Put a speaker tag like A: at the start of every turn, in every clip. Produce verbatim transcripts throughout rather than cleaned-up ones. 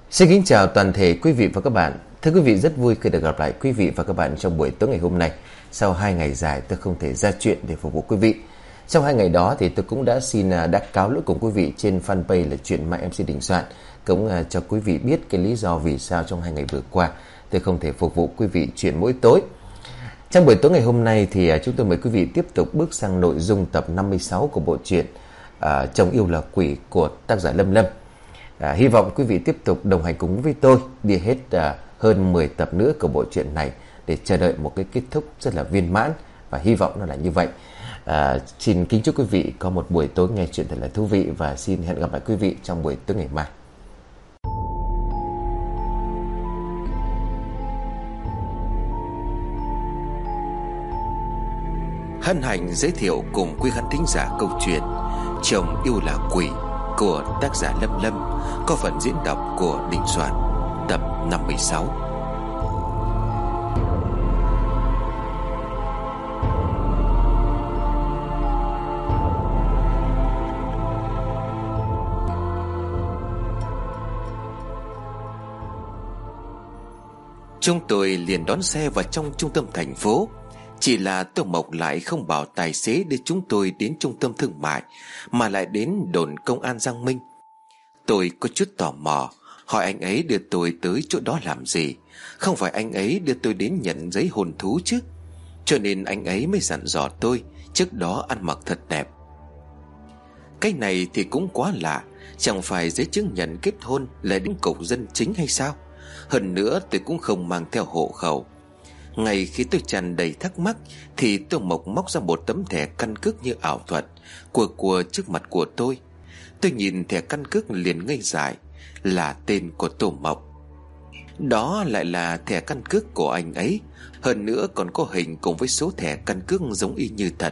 A: Xin kính chào toàn thể quý vị và các bạn. Thưa quý vị, rất vui khi được gặp lại quý vị và các bạn trong buổi tối ngày hôm nay. Sau hai ngày dài tôi không thể ra chuyện để phục vụ quý vị. Trong hai ngày đó thì tôi cũng đã xin đã cáo lỗi cùng quý vị trên fanpage là Chuyện Ma em xê Đình Soạn. Cũng cho quý vị biết cái lý do vì sao trong hai ngày vừa qua tôi không thể phục vụ quý vị chuyện mỗi tối. Trong buổi tối ngày hôm nay thì chúng tôi mời quý vị tiếp tục bước sang nội dung tập năm mươi sáu của bộ truyện à, Chồng Yêu Là Quỷ của tác giả Lâm Lâm. À, hy vọng quý vị tiếp tục đồng hành cùng với tôi đi hết à, hơn mười tập nữa của bộ truyện này để chờ đợi một cái kết thúc rất là viên mãn, và hy vọng nó là như vậy. À, xin kính chúc quý vị có một buổi tối nghe chuyện thật là thú vị, và xin hẹn gặp lại quý vị trong buổi tối ngày mai. Hân hạnh giới thiệu cùng quý khán thính giả câu chuyện Chồng Yêu Là Quỷ của tác giả Lâm Lâm, có phần diễn đọc của Đình Soạn, tập năm mươi sáu. Chúng tôi liền đón xe vào trong trung tâm thành phố. Chỉ là Tô Mộc lại không bảo tài xế đưa chúng tôi đến trung tâm thương mại, mà lại đến đồn công an Giang Minh. Tôi có chút tò mò, hỏi anh ấy đưa tôi tới chỗ đó làm gì. Không phải anh ấy đưa tôi đến nhận giấy hôn thú chứ. Cho nên anh ấy mới dặn dò tôi trước đó ăn mặc thật đẹp. Cái này thì cũng quá lạ. Chẳng phải giấy chứng nhận kết hôn là đến cục dân chính hay sao? Hơn nữa tôi cũng không mang theo hộ khẩu. Ngay khi tôi tràn đầy thắc mắc thì Tô Mộc móc ra một tấm thẻ căn cước như ảo thuật, của của trước mặt của tôi. Tôi nhìn thẻ căn cước liền ngây dại. Là tên của Tô Mộc. Đó lại là thẻ căn cước của anh ấy. Hơn nữa còn có hình cùng với số thẻ căn cước giống y như thật.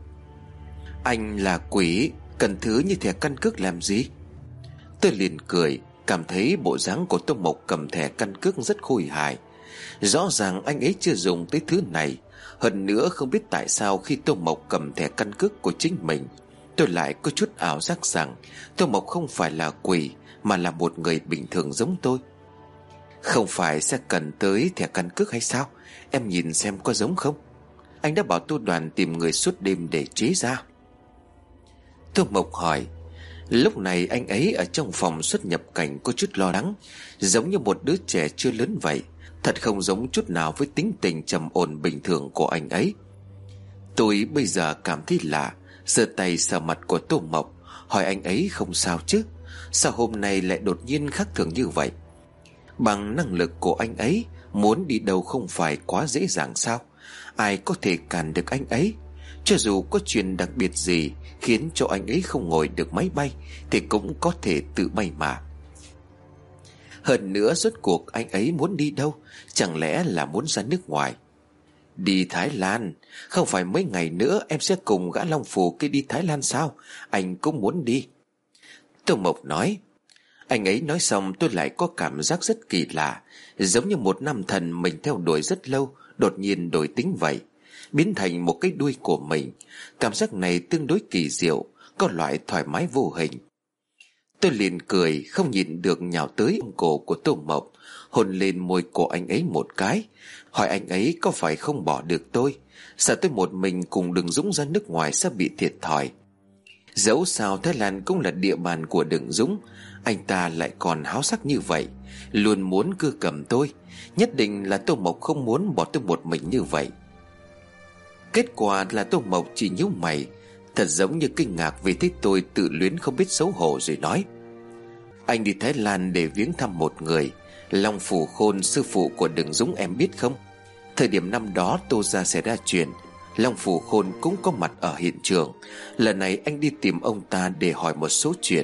A: Anh là quỷ, cần thứ như thẻ căn cước làm gì? Tôi liền cười, cảm thấy bộ dáng của Tô Mộc cầm thẻ căn cước rất khôi hài. Rõ ràng anh ấy chưa dùng tới thứ này. Hơn nữa không biết tại sao khi Tô Mộc cầm thẻ căn cước của chính mình, tôi lại có chút ảo giác rằng Tô Mộc không phải là quỷ, mà là một người bình thường giống tôi. Không phải sẽ cần tới thẻ căn cước hay sao? Em nhìn xem có giống không? Anh đã bảo Tô Đoàn tìm người suốt đêm để chế ra. Tô Mộc hỏi. Lúc này anh ấy ở trong phòng xuất nhập cảnh có chút lo lắng, giống như một đứa trẻ chưa lớn vậy. Thật không giống chút nào với tính tình trầm ổn bình thường của anh ấy. Tôi bây giờ cảm thấy lạ, giơ tay sờ mặt của Tô Mộc, hỏi anh ấy không sao chứ? Sao hôm nay lại đột nhiên khác thường như vậy? Bằng năng lực của anh ấy, muốn đi đâu không phải quá dễ dàng sao? Ai có thể cản được anh ấy? Cho dù có chuyện đặc biệt gì khiến cho anh ấy không ngồi được máy bay, thì cũng có thể tự bay mà. Hơn nữa rốt cuộc anh ấy muốn đi đâu? Chẳng lẽ là muốn ra nước ngoài? Đi Thái Lan? Không phải mấy ngày nữa em sẽ cùng gã Long Phù kia đi Thái Lan sao? Anh cũng muốn đi. Tô Mộc nói. Anh ấy nói xong tôi lại có cảm giác rất kỳ lạ, giống như một nam thần mình theo đuổi rất lâu đột nhiên đổi tính vậy, biến thành một cái đuôi của mình. Cảm giác này tương đối kỳ diệu, có loại thoải mái vô hình. Tôi liền cười, không nhịn được nhào tới ôm cổ của Tô Mộc, hôn lên môi của anh ấy một cái, hỏi anh ấy có phải không bỏ được tôi, sợ tôi một mình cùng Đừng Dũng ra nước ngoài sẽ bị thiệt thòi. Dẫu sao Thái Lan cũng là địa bàn của Đừng Dũng, anh ta lại còn háo sắc như vậy, luôn muốn cưa cầm tôi. Nhất định là Tô Mộc không muốn bỏ tôi một mình như vậy. Kết quả là Tô Mộc chỉ nhíu mày, thật giống như kinh ngạc vì thấy tôi tự luyến không biết xấu hổ, rồi nói. Anh đi Thái Lan để viếng thăm một người, Long Phủ Khôn, sư phụ của Đừng Dũng, em biết không? Thời điểm năm đó Tô gia xảy ra chuyện, Long Phủ Khôn cũng có mặt ở hiện trường. Lần này anh đi tìm ông ta để hỏi một số chuyện.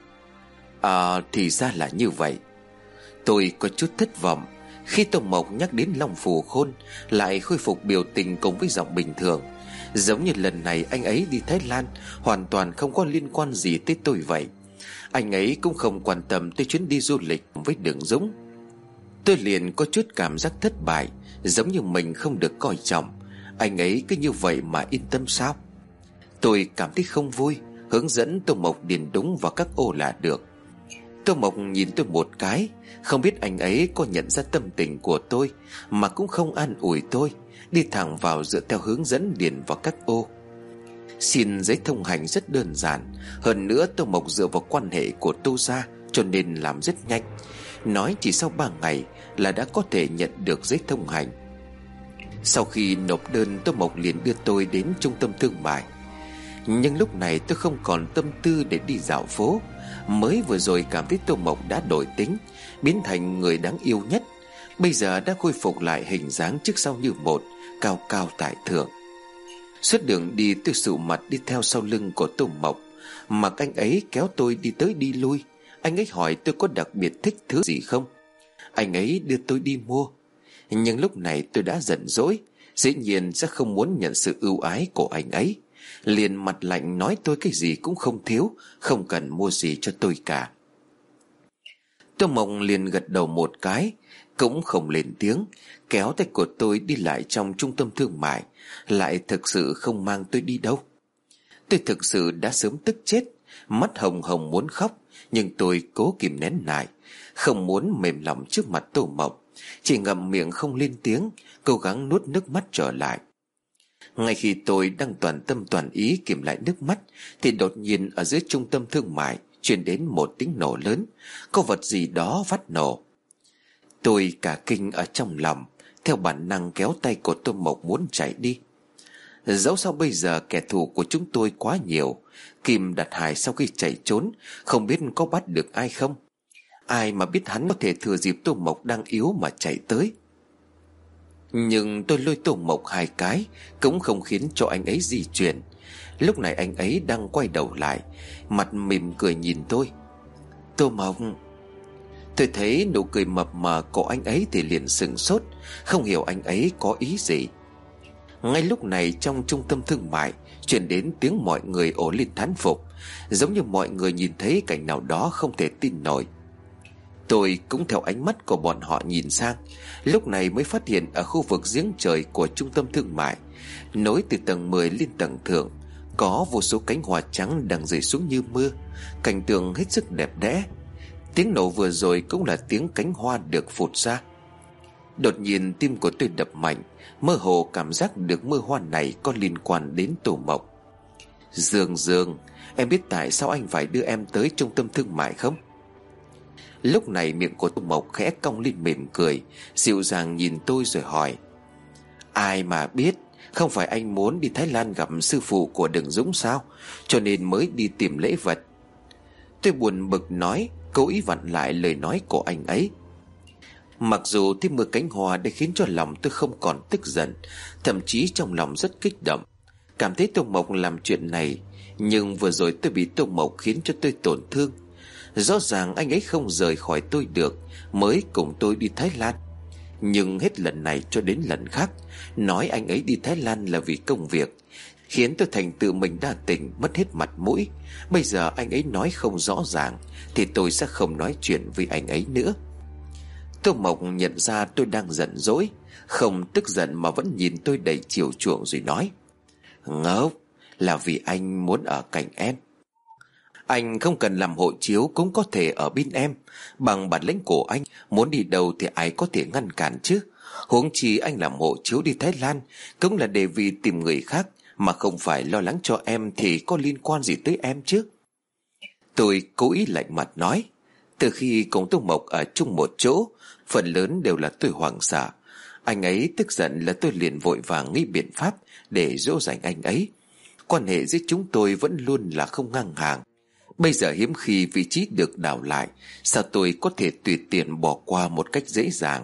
A: À, thì ra là như vậy. Tôi có chút thất vọng khi Tô Mộc nhắc đến Long Phủ Khôn, lại khôi phục biểu tình cùng với giọng bình thường, giống như lần này anh ấy đi Thái Lan hoàn toàn không có liên quan gì tới tôi vậy. Anh ấy cũng không quan tâm tới chuyến đi du lịch với Đừng Dũng. Tôi liền có chút cảm giác thất bại, giống như mình không được coi trọng. Anh ấy cứ như vậy mà yên tâm sao? Tôi cảm thấy không vui, hướng dẫn Tô Mộc điền đúng vào các ô là được. Tô Mộc nhìn tôi một cái, không biết anh ấy có nhận ra tâm tình của tôi mà cũng không an ủi tôi, đi thẳng vào dựa theo hướng dẫn điền vào các ô. Xin giấy thông hành rất đơn giản, hơn nữa Tô Mộc dựa vào quan hệ của Tô gia cho nên làm rất nhanh, nói chỉ sau ba ngày là đã có thể nhận được giấy thông hành. Sau khi nộp đơn, Tô Mộc liền đưa tôi đến trung tâm thương mại. Nhưng lúc này tôi không còn tâm tư để đi dạo phố. Mới vừa rồi cảm thấy Tô Mộc đã đổi tính, biến thành người đáng yêu nhất. Bây giờ đã khôi phục lại hình dáng trước sau như một, cao cao tại thượng. Suốt đường đi tôi sụ mặt đi theo sau lưng của Tô Mộc, mặc anh ấy kéo tôi đi tới đi lui. Anh ấy hỏi tôi có đặc biệt thích thứ gì không. Anh ấy đưa tôi đi mua. Nhưng lúc này tôi đã giận dỗi, dĩ nhiên sẽ không muốn nhận sự ưu ái của anh ấy. Liền mặt lạnh nói tôi cái gì cũng không thiếu, không cần mua gì cho tôi cả. Tô Mộc liền gật đầu một cái, cũng không lên tiếng, kéo tay của tôi đi lại trong trung tâm thương mại, lại thực sự không mang tôi đi đâu. Tôi thực sự đã sớm tức chết, mắt hồng hồng muốn khóc, nhưng tôi cố kìm nén lại, không muốn mềm lòng trước mặt Tô Mộc, chỉ ngậm miệng không lên tiếng, cố gắng nuốt nước mắt trở lại. Ngay khi tôi đang toàn tâm toàn ý kìm lại nước mắt, thì đột nhiên ở dưới trung tâm thương mại truyền đến một tiếng nổ lớn, có vật gì đó phát nổ. Tôi cả kinh ở trong lòng, theo bản năng kéo tay của Tô Mộc muốn chạy đi. Dẫu sao bây giờ kẻ thù của chúng tôi quá nhiều, Kim Đạt Hải sau khi chạy trốn không biết có bắt được ai không. Ai mà biết hắn có thể thừa dịp Tô Mộc đang yếu mà chạy tới. Nhưng tôi lôi Tô Mộc hai cái cũng không khiến cho anh ấy di chuyển. Lúc này anh ấy đang quay đầu lại, mặt mỉm cười nhìn tôi. Tô Mộc. Tôi thấy nụ cười mập mờ của anh ấy thì liền sững sốt, không hiểu anh ấy có ý gì. Ngay lúc này trong trung tâm thương mại truyền đến tiếng mọi người ồ lên thán phục, giống như mọi người nhìn thấy cảnh nào đó không thể tin nổi. Tôi cũng theo ánh mắt của bọn họ nhìn sang, lúc này mới phát hiện ở khu vực giếng trời của trung tâm thương mại, nối từ tầng mười lên tầng thượng, có vô số cánh hoa trắng đang rơi xuống như mưa, cảnh tượng hết sức đẹp đẽ. Tiếng nổ vừa rồi cũng là tiếng cánh hoa được phụt ra. Đột nhiên tim của tôi đập mạnh, mơ hồ cảm giác được mưa hoa này có liên quan đến Tô Mộc. Dương Dương, em biết tại sao anh phải đưa em tới trung tâm thương mại không? Lúc này miệng của Tô Mộc khẽ cong lên mỉm cười, dịu dàng nhìn tôi rồi hỏi. Ai mà biết, không phải anh muốn đi Thái Lan gặp sư phụ của Đường Dũng sao, cho nên mới đi tìm lễ vật. Tôi buồn bực nói, cố ý vặn lại lời nói của anh ấy. Mặc dù thấy mưa cánh hoa đã khiến cho lòng tôi không còn tức giận, thậm chí trong lòng rất kích động, cảm thấy Tô Mộc làm chuyện này. Nhưng vừa rồi tôi bị Tô Mộc khiến cho tôi tổn thương. Rõ ràng anh ấy không rời khỏi tôi được, mới cùng tôi đi Thái Lan. Nhưng hết lần này cho đến lần khác, nói anh ấy đi Thái Lan là vì công việc, khiến tôi thành tự mình đa tình, mất hết mặt mũi. Bây giờ anh ấy nói không rõ ràng thì tôi sẽ không nói chuyện với anh ấy nữa. Tô Mộc nhận ra tôi đang giận dỗi, không tức giận mà vẫn nhìn tôi đầy chiều chuộng rồi nói. Ngốc, là vì anh muốn ở cạnh em. Anh không cần làm hộ chiếu cũng có thể ở bên em. Bằng bản lĩnh của anh, muốn đi đâu thì ai có thể ngăn cản chứ. Huống chi anh làm hộ chiếu đi Thái Lan cũng là để vì tìm người khác, mà không phải lo lắng cho em thì có liên quan gì tới em chứ. Tôi cố ý lạnh mặt nói. Từ khi cùng Tô Mộc ở chung một chỗ, phần lớn đều là tôi hoảng sợ. Anh ấy tức giận là tôi liền vội vàng nghĩ biện pháp để dỗ dành anh ấy. Quan hệ giữa chúng tôi vẫn luôn là không ngang hàng. Bây giờ hiếm khi vị trí được đảo lại, sao tôi có thể tùy tiện bỏ qua một cách dễ dàng.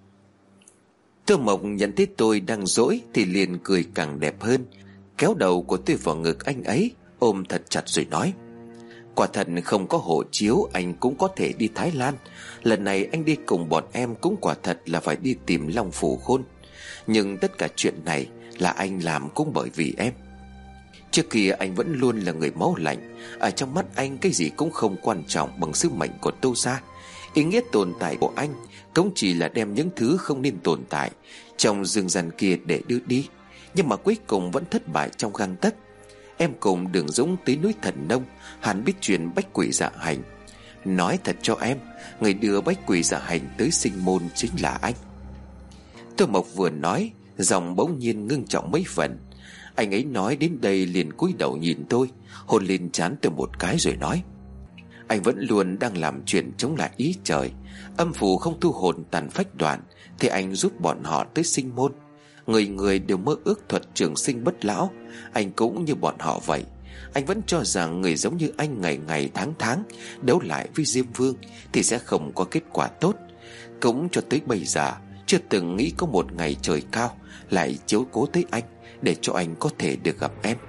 A: Tô Mộc nhận thấy tôi đang dỗi thì liền cười càng đẹp hơn, kéo đầu của tôi vào ngực anh ấy, ôm thật chặt rồi nói. Quả thật không có hộ chiếu anh cũng có thể đi Thái Lan. Lần này anh đi cùng bọn em cũng quả thật là phải đi tìm Long Phủ Khôn. Nhưng tất cả chuyện này là anh làm cũng bởi vì em. Trước kia anh vẫn luôn là người máu lạnh, ở trong mắt anh cái gì cũng không quan trọng bằng sứ mệnh của Tô gia. Ý nghĩa tồn tại của anh cũng chỉ là đem những thứ không nên tồn tại trong dương gian kia để đưa đi. Nhưng mà cuối cùng vẫn thất bại trong gang tấc. Em cùng Đường Dũng tới núi Thần Nông, hắn biết chuyện bách quỷ dạ hành. Nói thật cho em, người đưa bách quỷ dạ hành tới sinh môn chính là anh. Tô Mộc vừa nói, giọng bỗng nhiên ngưng trọng mấy phần. Anh ấy nói đến đây liền cúi đầu nhìn tôi, hôn lên trán tôi một cái rồi nói: Anh vẫn luôn đang làm chuyện chống lại ý trời. Âm phủ không thu hồn tàn phách đoạn thì anh giúp bọn họ tới sinh môn. Người người đều mơ ước thuật trường sinh bất lão. Anh cũng như bọn họ vậy. Anh vẫn cho rằng người giống như anh ngày ngày tháng tháng đấu lại với Diêm Vương thì sẽ không có kết quả tốt. Cũng cho tới bây giờ chưa từng nghĩ có một ngày trời cao lại chiếu cố tới anh, để cho anh có thể được gặp em.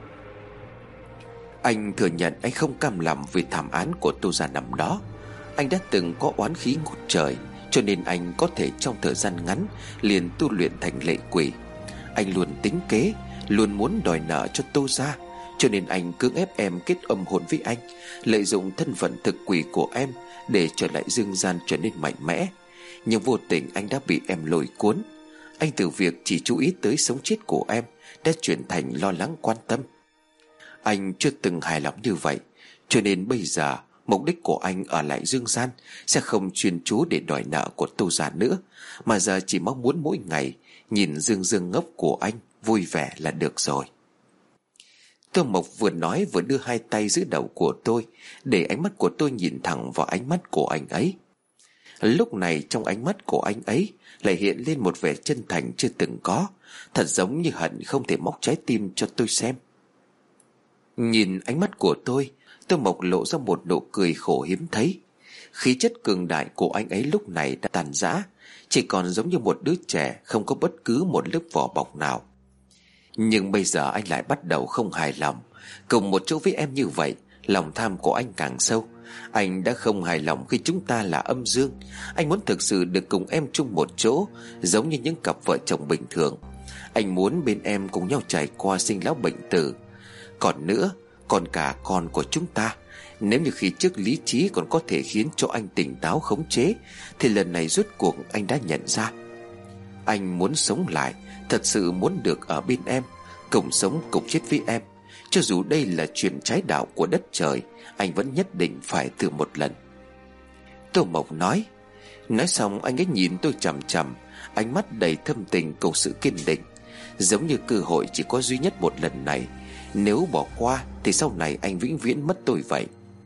A: Anh thừa nhận anh không cam lòng vì thảm án của Tô gia năm đó. Anh đã từng có oán khí ngút trời, cho nên anh có thể trong thời gian ngắn liền tu luyện thành lệ quỷ. Anh luôn tính kế, luôn muốn đòi nợ cho Tô gia, cho nên anh cưỡng ép em kết âm hồn với anh, lợi dụng thân phận thực quỷ của em để trở lại dương gian trở nên mạnh mẽ. Nhưng vô tình anh đã bị em lôi cuốn. Anh từ việc chỉ chú ý tới sống chết của em đã chuyển thành lo lắng quan tâm. Anh chưa từng hài lòng như vậy, cho nên bây giờ mục đích của anh ở lại dương gian sẽ không chuyên chú để đòi nợ của Tô gia nữa, mà giờ chỉ mong muốn mỗi ngày nhìn dương dương ngốc của anh vui vẻ là được rồi. Tô Mộc vừa nói vừa đưa hai tay giữ đầu của tôi, để ánh mắt của tôi nhìn thẳng vào ánh mắt của anh ấy. Lúc này trong ánh mắt của anh ấy lại hiện lên một vẻ chân thành chưa từng có, thật giống như hận không thể móc trái tim cho tôi xem. Nhìn ánh mắt của tôi, Tô Mộc lộ ra một nụ cười khổ hiếm thấy. Khí chất cường đại của anh ấy lúc này đã tàn rã, chỉ còn giống như một đứa trẻ không có bất cứ một lớp vỏ bọc nào. Nhưng bây giờ anh lại bắt đầu không hài lòng. Cùng một chỗ với em như vậy, lòng tham của anh càng sâu. Anh đã không hài lòng khi chúng ta là âm dương. Anh muốn thực sự được cùng em chung một chỗ, giống như những cặp vợ chồng bình thường. Anh muốn bên em cùng nhau trải qua sinh lão bệnh tử. Còn nữa, còn cả con của chúng ta. Nếu như khi trước lý trí còn có thể khiến cho anh tỉnh táo khống chế, thì lần này rốt cuộc anh đã nhận ra. Anh muốn sống lại, thật sự muốn được ở bên em, cùng sống cùng chết với em. Cho dù đây là chuyện trái đạo của đất trời, anh vẫn nhất định phải thử một lần. Tô Mộc nói. Nói xong anh ấy nhìn tôi chằm chằm, ánh mắt đầy thâm tình cùng sự kiên định, giống như cơ hội chỉ có duy nhất một lần này. Nếu bỏ qua thì sau này anh vĩnh viễn mất tôi vậy.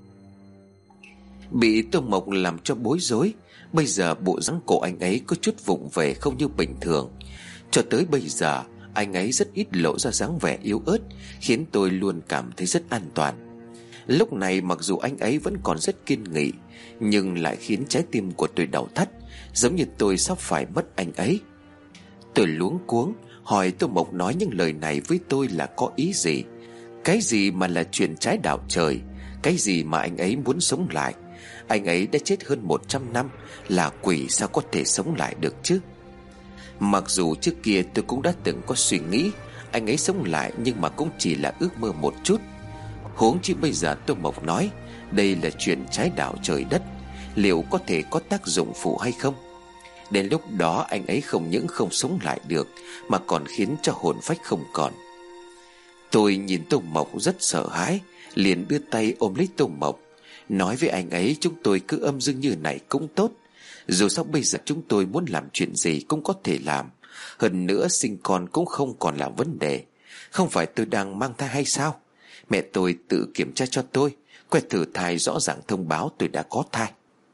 A: Bị Tô Mộc làm cho bối rối, bây giờ bộ dáng của anh ấy có chút vụng về không như bình thường. Cho tới bây giờ anh ấy rất ít lộ ra dáng vẻ yếu ớt, khiến tôi luôn cảm thấy rất an toàn. Lúc này mặc dù anh ấy vẫn còn rất kiên nghị, nhưng lại khiến trái tim của tôi đau thắt, giống như tôi sắp phải mất anh ấy. Tôi luống cuống hỏi Tô Mộc nói những lời này với tôi là có ý gì. Cái gì mà là chuyện trái đạo trời, cái gì mà anh ấy muốn sống lại. Anh ấy đã chết hơn một trăm năm, là quỷ sao có thể sống lại được chứ. Mặc dù trước kia tôi cũng đã từng có suy nghĩ anh ấy sống lại, nhưng mà cũng chỉ là ước mơ một chút. Huống chi bây giờ Tô Mộc nói đây là chuyện trái đạo trời đất, liệu có thể có tác dụng phụ hay không? Đến lúc đó anh ấy không những không sống lại được, mà còn khiến cho hồn phách không còn. Tôi nhìn Tô Mộc rất sợ hãi, liền đưa tay ôm lấy Tô Mộc, nói với anh ấy chúng tôi cứ âm dương như này cũng tốt. Dù sao bây giờ chúng tôi muốn làm chuyện gì cũng có thể làm. Hơn nữa sinh con cũng không còn là vấn đề. Không phải tôi đang mang thai hay sao? Mẹ tôi tự kiểm tra cho tôi, que thử thai rõ ràng thông báo tôi đã có thai.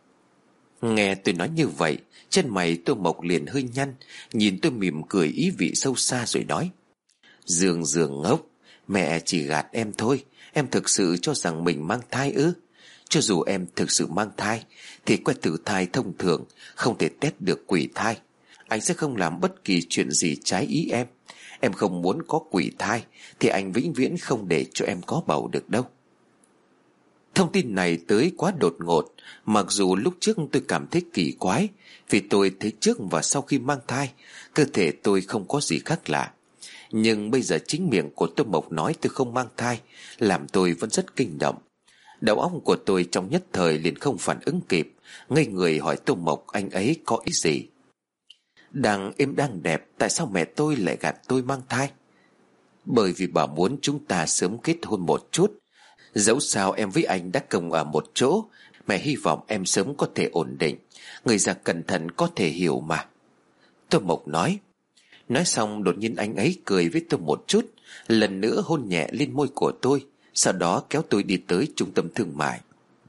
A: Nghe tôi nói như vậy, chân mày Tô Mộc liền hơi nhăn, nhìn tôi mỉm cười ý vị sâu xa rồi nói: Dương Dương ngốc, mẹ chỉ gạt em thôi. Em thực sự cho rằng mình mang thai ư? Cho dù em thực sự mang thai thì que thử thai thông thường không thể test được quỷ thai. Anh sẽ không làm bất kỳ chuyện gì trái ý em. Em không muốn có quỷ thai thì anh vĩnh viễn không để cho em có bầu được đâu. Thông tin này tới quá đột ngột. Mặc dù lúc trước tôi cảm thấy kỳ quái, vì tôi thấy trước và sau khi mang thai cơ thể tôi không có gì khác lạ. Nhưng bây giờ chính miệng của Tô Mộc nói tôi không mang thai, làm tôi vẫn rất kinh động. Đầu óc của tôi trong nhất thời liền không phản ứng kịp, ngây người hỏi Tô Mộc anh ấy có ý gì. Đang êm đang đẹp, tại sao mẹ tôi lại gạt tôi mang thai? Bởi vì bà muốn chúng ta sớm kết hôn một chút. Dẫu sao em với anh đã cùng ở một chỗ, Mẹ hy vọng em sớm có thể ổn định. Người già cẩn thận có thể hiểu mà. Tô Mộc nói. Nói xong đột nhiên anh ấy cười với tôi một chút, lần nữa hôn nhẹ lên môi của tôi, sau đó kéo tôi đi tới trung tâm thương mại.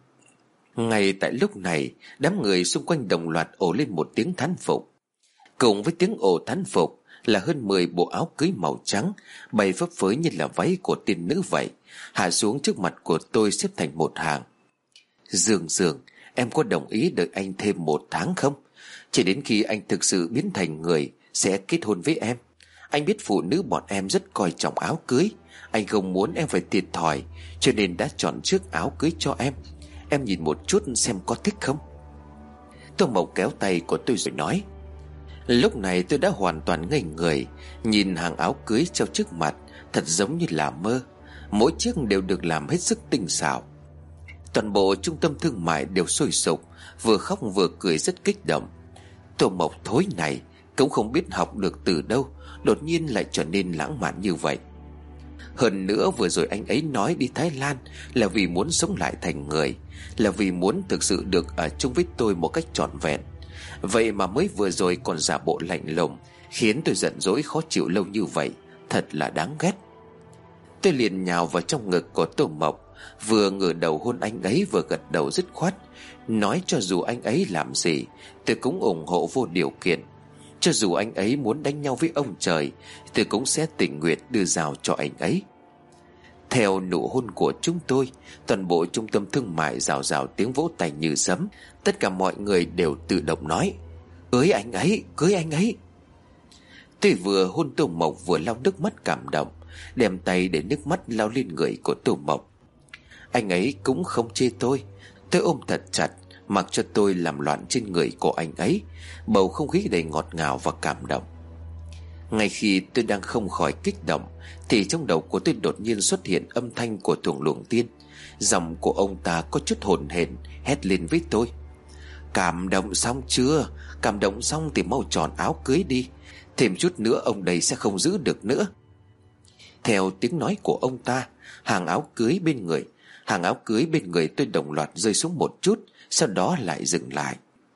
A: Ngay tại lúc này, đám người xung quanh đồng loạt ồ lên một tiếng thán phục. Cùng với tiếng ồ thán phục là hơn mười bộ áo cưới màu trắng bay phấp phới như là váy của tiên nữ vậy, hạ xuống trước mặt của tôi xếp thành một hàng. Dương Dương, em có đồng ý đợi anh thêm một tháng không? Chỉ đến khi anh thực sự biến thành người sẽ kết hôn với em. Anh biết phụ nữ bọn em rất coi trọng áo cưới. Anh không muốn em phải thiệt thòi, cho nên đã chọn chiếc áo cưới cho em. Em nhìn một chút xem có thích không? Tô Mộc kéo tay của tôi rồi nói. Lúc này tôi đã hoàn toàn ngây người, nhìn hàng áo cưới treo trước mặt, thật giống như là mơ. Mỗi chiếc đều được làm hết sức tinh xảo. Toàn bộ trung tâm thương mại đều sôi sục, vừa khóc vừa cười rất kích động. Tô Mộc thối này cũng không biết học được từ đâu, đột nhiên lại trở nên lãng mạn như vậy. Hơn nữa vừa rồi anh ấy nói đi Thái Lan là vì muốn sống lại thành người, là vì muốn thực sự được ở chung với tôi một cách trọn vẹn. Vậy mà mới vừa rồi còn giả bộ lạnh lùng, khiến tôi giận dỗi khó chịu lâu như vậy, thật là đáng ghét. Tôi liền nhào vào trong ngực của Tô Mộc, vừa ngửa đầu hôn anh ấy vừa gật đầu dứt khoát, nói cho dù anh ấy làm gì tôi cũng ủng hộ vô điều kiện. Cho dù anh ấy muốn đánh nhau với ông trời, tôi cũng sẽ tình nguyện đưa dao cho anh ấy. Theo nụ hôn của chúng tôi, toàn bộ trung tâm thương mại rào rào tiếng vỗ tay như sấm. Tất cả mọi người đều tự động nói: cưới anh ấy, cưới anh ấy. Tôi vừa hôn Tô Mộc vừa lau nước mắt cảm động, đem tay để nước mắt lau lên người của Tô Mộc. Anh ấy cũng không chê tôi. Tôi ôm thật chặt, mặc cho tôi làm loạn trên người của anh ấy, bầu không khí đầy ngọt ngào và cảm động. Ngay khi tôi đang không khỏi kích động, thì trong đầu của tôi đột nhiên xuất hiện âm thanh của Thuồng Luồng Tiên. Giọng của ông ta có chút hồn hển, hét lên với tôi: cảm động xong chưa? Cảm động xong thì mau chọn áo cưới đi, thêm chút nữa ông đây sẽ không giữ được nữa. Theo tiếng nói của ông ta, hàng áo cưới bên người Hàng áo cưới bên người tôi đồng loạt rơi xuống một chút, sau đó lại dừng lại.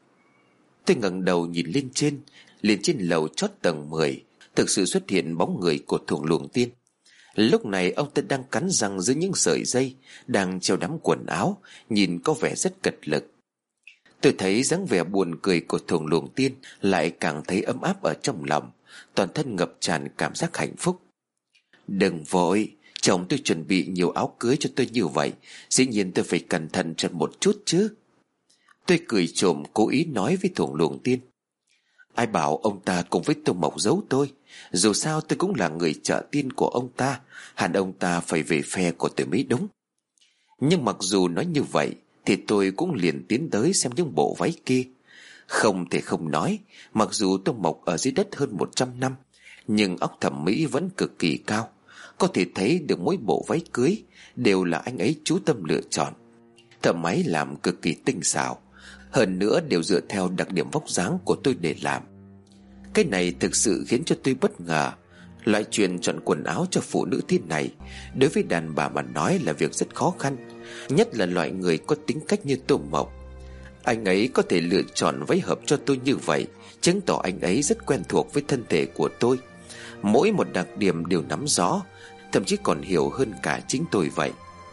A: Tôi ngẩng đầu nhìn lên trên. Lên trên lầu chót tầng mười thực sự xuất hiện bóng người của Thuồng Luồng Tiên. Lúc này ông ta đang cắn răng dưới những sợi dây, đang treo đám quần áo, nhìn có vẻ rất cật lực. Tôi thấy dáng vẻ buồn cười của Thuồng Luồng Tiên, lại càng thấy ấm áp ở trong lòng, toàn thân ngập tràn cảm giác hạnh phúc. Đừng vội, chồng tôi chuẩn bị nhiều áo cưới cho tôi như vậy, dĩ nhiên tôi phải cẩn thận chọn một chút chứ. Tôi cười trộm cố ý nói với Thuồng Luồng Tiên: ai bảo ông ta cùng với Tô Mộc giấu tôi? Dù sao tôi cũng là người trợ tiên của ông ta, hẳn ông ta phải về phe của tôi mới đúng. Nhưng mặc dù nói như vậy thì tôi cũng liền tiến tới xem những bộ váy kia. Không thể không nói, mặc dù Tô Mộc ở dưới đất hơn một trăm năm, nhưng óc thẩm mỹ vẫn cực kỳ cao. Có thể thấy được mỗi bộ váy cưới đều là anh ấy chú tâm lựa chọn. Thợ máy làm cực kỳ tinh xảo, hơn nữa đều dựa theo đặc điểm vóc dáng của tôi để làm. Cái này thực sự khiến cho tôi bất ngờ. Loại chuyện chọn quần áo cho phụ nữ thế này, đối với đàn bà mà nói là việc rất khó khăn, nhất là loại người có tính cách như Tô Mộc. Anh ấy có thể lựa chọn váy hợp cho tôi như vậy, chứng tỏ anh ấy rất quen thuộc với thân thể của tôi. Mỗi một đặc điểm đều nắm rõ, thậm chí còn hiểu hơn cả chính tôi vậy.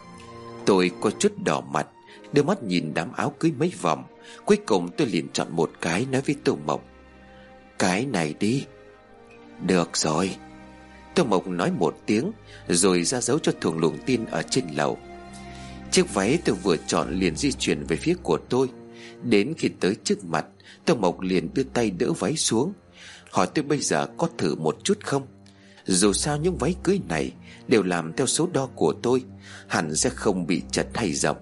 A: Tôi có chút đỏ mặt, đưa mắt nhìn đám áo cưới mấy vòng. Cuối cùng tôi liền chọn một cái, nói với Tô Mộc: cái này đi. Được rồi. Tô Mộc nói một tiếng, rồi ra dấu cho Thuồng Luồng Tiên ở trên lầu. Chiếc váy tôi vừa chọn liền di chuyển về phía của tôi. Đến khi tới trước mặt, Tô Mộc liền đưa tay đỡ váy xuống, hỏi tôi bây giờ có thử một chút không. Dù sao những váy cưới này đều làm theo số đo của tôi, hẳn sẽ không bị chật hay rộng.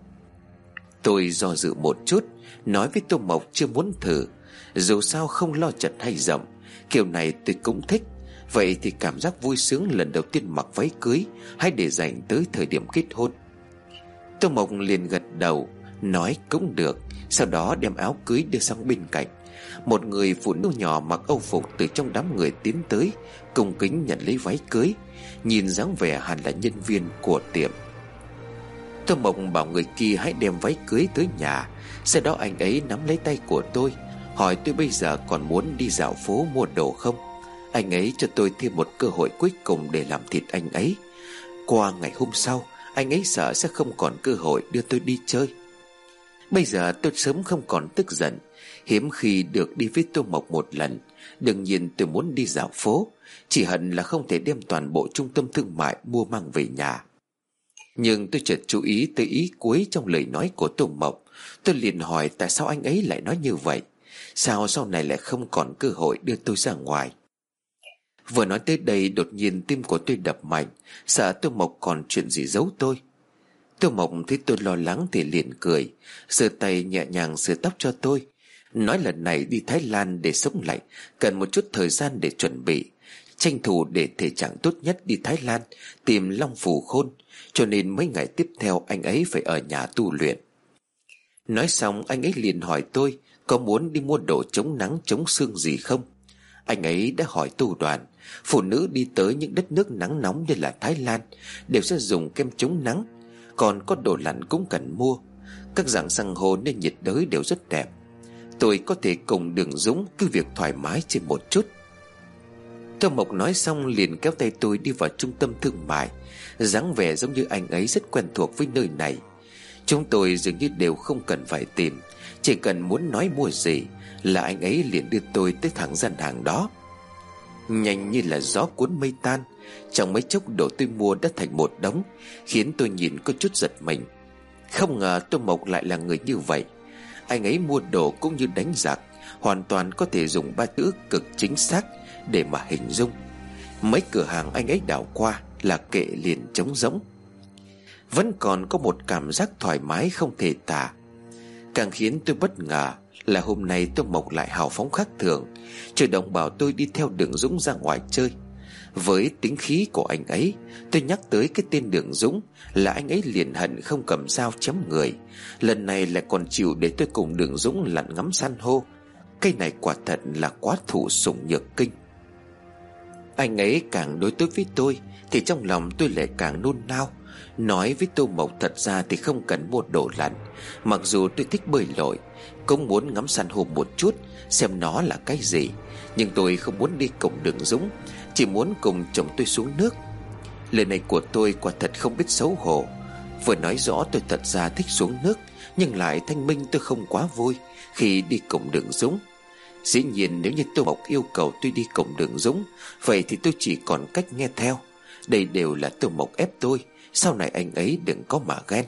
A: Tôi do dự một chút, nói với Tô Mộc chưa muốn thử. Dù sao không lo chật hay rộng, kiểu này tôi cũng thích. Vậy thì cảm giác vui sướng lần đầu tiên mặc váy cưới hãy để dành tới thời điểm kết hôn. Tô Mộc liền gật đầu, nói cũng được. Sau đó đem áo cưới đưa sang bên cạnh. Một người phụ nữ nhỏ mặc âu phục từ trong đám người tiến tới, cung kính nhận lấy váy cưới, nhìn dáng vẻ hẳn là nhân viên của tiệm. Tô Mộc bảo người kia hãy đem váy cưới tới nhà. Sau đó anh ấy nắm lấy tay của tôi, hỏi tôi bây giờ còn muốn đi dạo phố mua đồ không. Anh ấy cho tôi thêm một cơ hội cuối cùng để làm thịt anh ấy. Qua ngày hôm sau, anh ấy sợ sẽ không còn cơ hội đưa tôi đi chơi. Bây giờ tôi sớm không còn tức giận. Hiếm khi được đi với Tô Mộc một lần, đương nhiên tôi muốn đi dạo phố. Chỉ hận là không thể đem toàn bộ trung tâm thương mại mua mang về nhà. Nhưng tôi chợt chú ý tới ý cuối trong lời nói của Tô Mộc. Tôi liền hỏi tại sao anh ấy lại nói như vậy. Sao sau này lại không còn cơ hội đưa tôi ra ngoài. Vừa nói tới đây, đột nhiên tim của tôi đập mạnh, sợ Tô Mộc còn chuyện gì giấu tôi. Tô Mộc thấy tôi lo lắng thì liền cười, giơ tay nhẹ nhàng sửa tóc cho tôi, nói lần này đi Thái Lan để sống lại cần một chút thời gian để chuẩn bị, tranh thủ để thể trạng tốt nhất đi Thái Lan tìm Long Phù Khôn, cho nên mấy ngày tiếp theo anh ấy phải ở nhà tu luyện. Nói xong anh ấy liền hỏi tôi có muốn đi mua đồ chống nắng chống sương gì không. Anh ấy đã hỏi Tu Đoàn, phụ nữ đi tới những đất nước nắng nóng như là Thái Lan đều sẽ dùng kem chống nắng, còn có đồ lặn cũng cần mua. Các dạng san hô nơi nhiệt đới đều rất đẹp. Tôi có thể cùng Đường Dũng cứ việc thoải mái trên một chút. Tô Mộc nói xong liền kéo tay tôi đi vào trung tâm thương mại, dáng vẻ giống như anh ấy rất quen thuộc với nơi này. Chúng tôi dường như đều không cần phải tìm, chỉ cần muốn nói mua gì là anh ấy liền đưa tôi tới thẳng gian hàng đó. Nhanh như là gió cuốn mây tan, trong mấy chốc đồ tôi mua đã thành một đống, khiến tôi nhìn có chút giật mình. Không ngờ Tô Mộc lại là người như vậy. Anh ấy mua đồ cũng như đánh giặc, hoàn toàn có thể dùng ba chữ cực chính xác để mà hình dung. Mấy cửa hàng anh ấy đảo qua là kệ liền trống rỗng. Vẫn còn có một cảm giác thoải mái không thể tả. Càng khiến tôi bất ngờ là hôm nay Tô Mộc lại hào phóng khác thường, chủ động bảo tôi đi theo Đường Dũng ra ngoài chơi. Với tính khí của anh ấy, tôi nhắc tới cái tên Đường Dũng là anh ấy liền hận không cầm dao chém người. Lần này lại còn chịu để tôi cùng Đường Dũng lặn ngắm san hô. Cái này quả thật là quá thủ sủng nhược kinh. Anh ấy càng đối tốt với tôi thì trong lòng tôi lại càng nôn nao. Nói với Tô Mộc thật ra thì không cần mua đồ lặn. Mặc dù tôi thích bơi lội, cũng muốn ngắm san hô một chút, xem nó là cái gì, nhưng tôi không muốn đi cùng Đường Dũng, chỉ muốn cùng chồng tôi xuống nước. Lời này của tôi quả thật không biết xấu hổ. Vừa nói rõ tôi thật ra thích xuống nước, nhưng lại thanh minh tôi không quá vui khi đi cùng Đường Dũng. Dĩ nhiên nếu như Tô Mộc yêu cầu tôi đi cùng Đường Dũng, vậy thì tôi chỉ còn cách nghe theo. Đây đều là Tô Mộc ép tôi, sau này anh ấy đừng có mà ghen.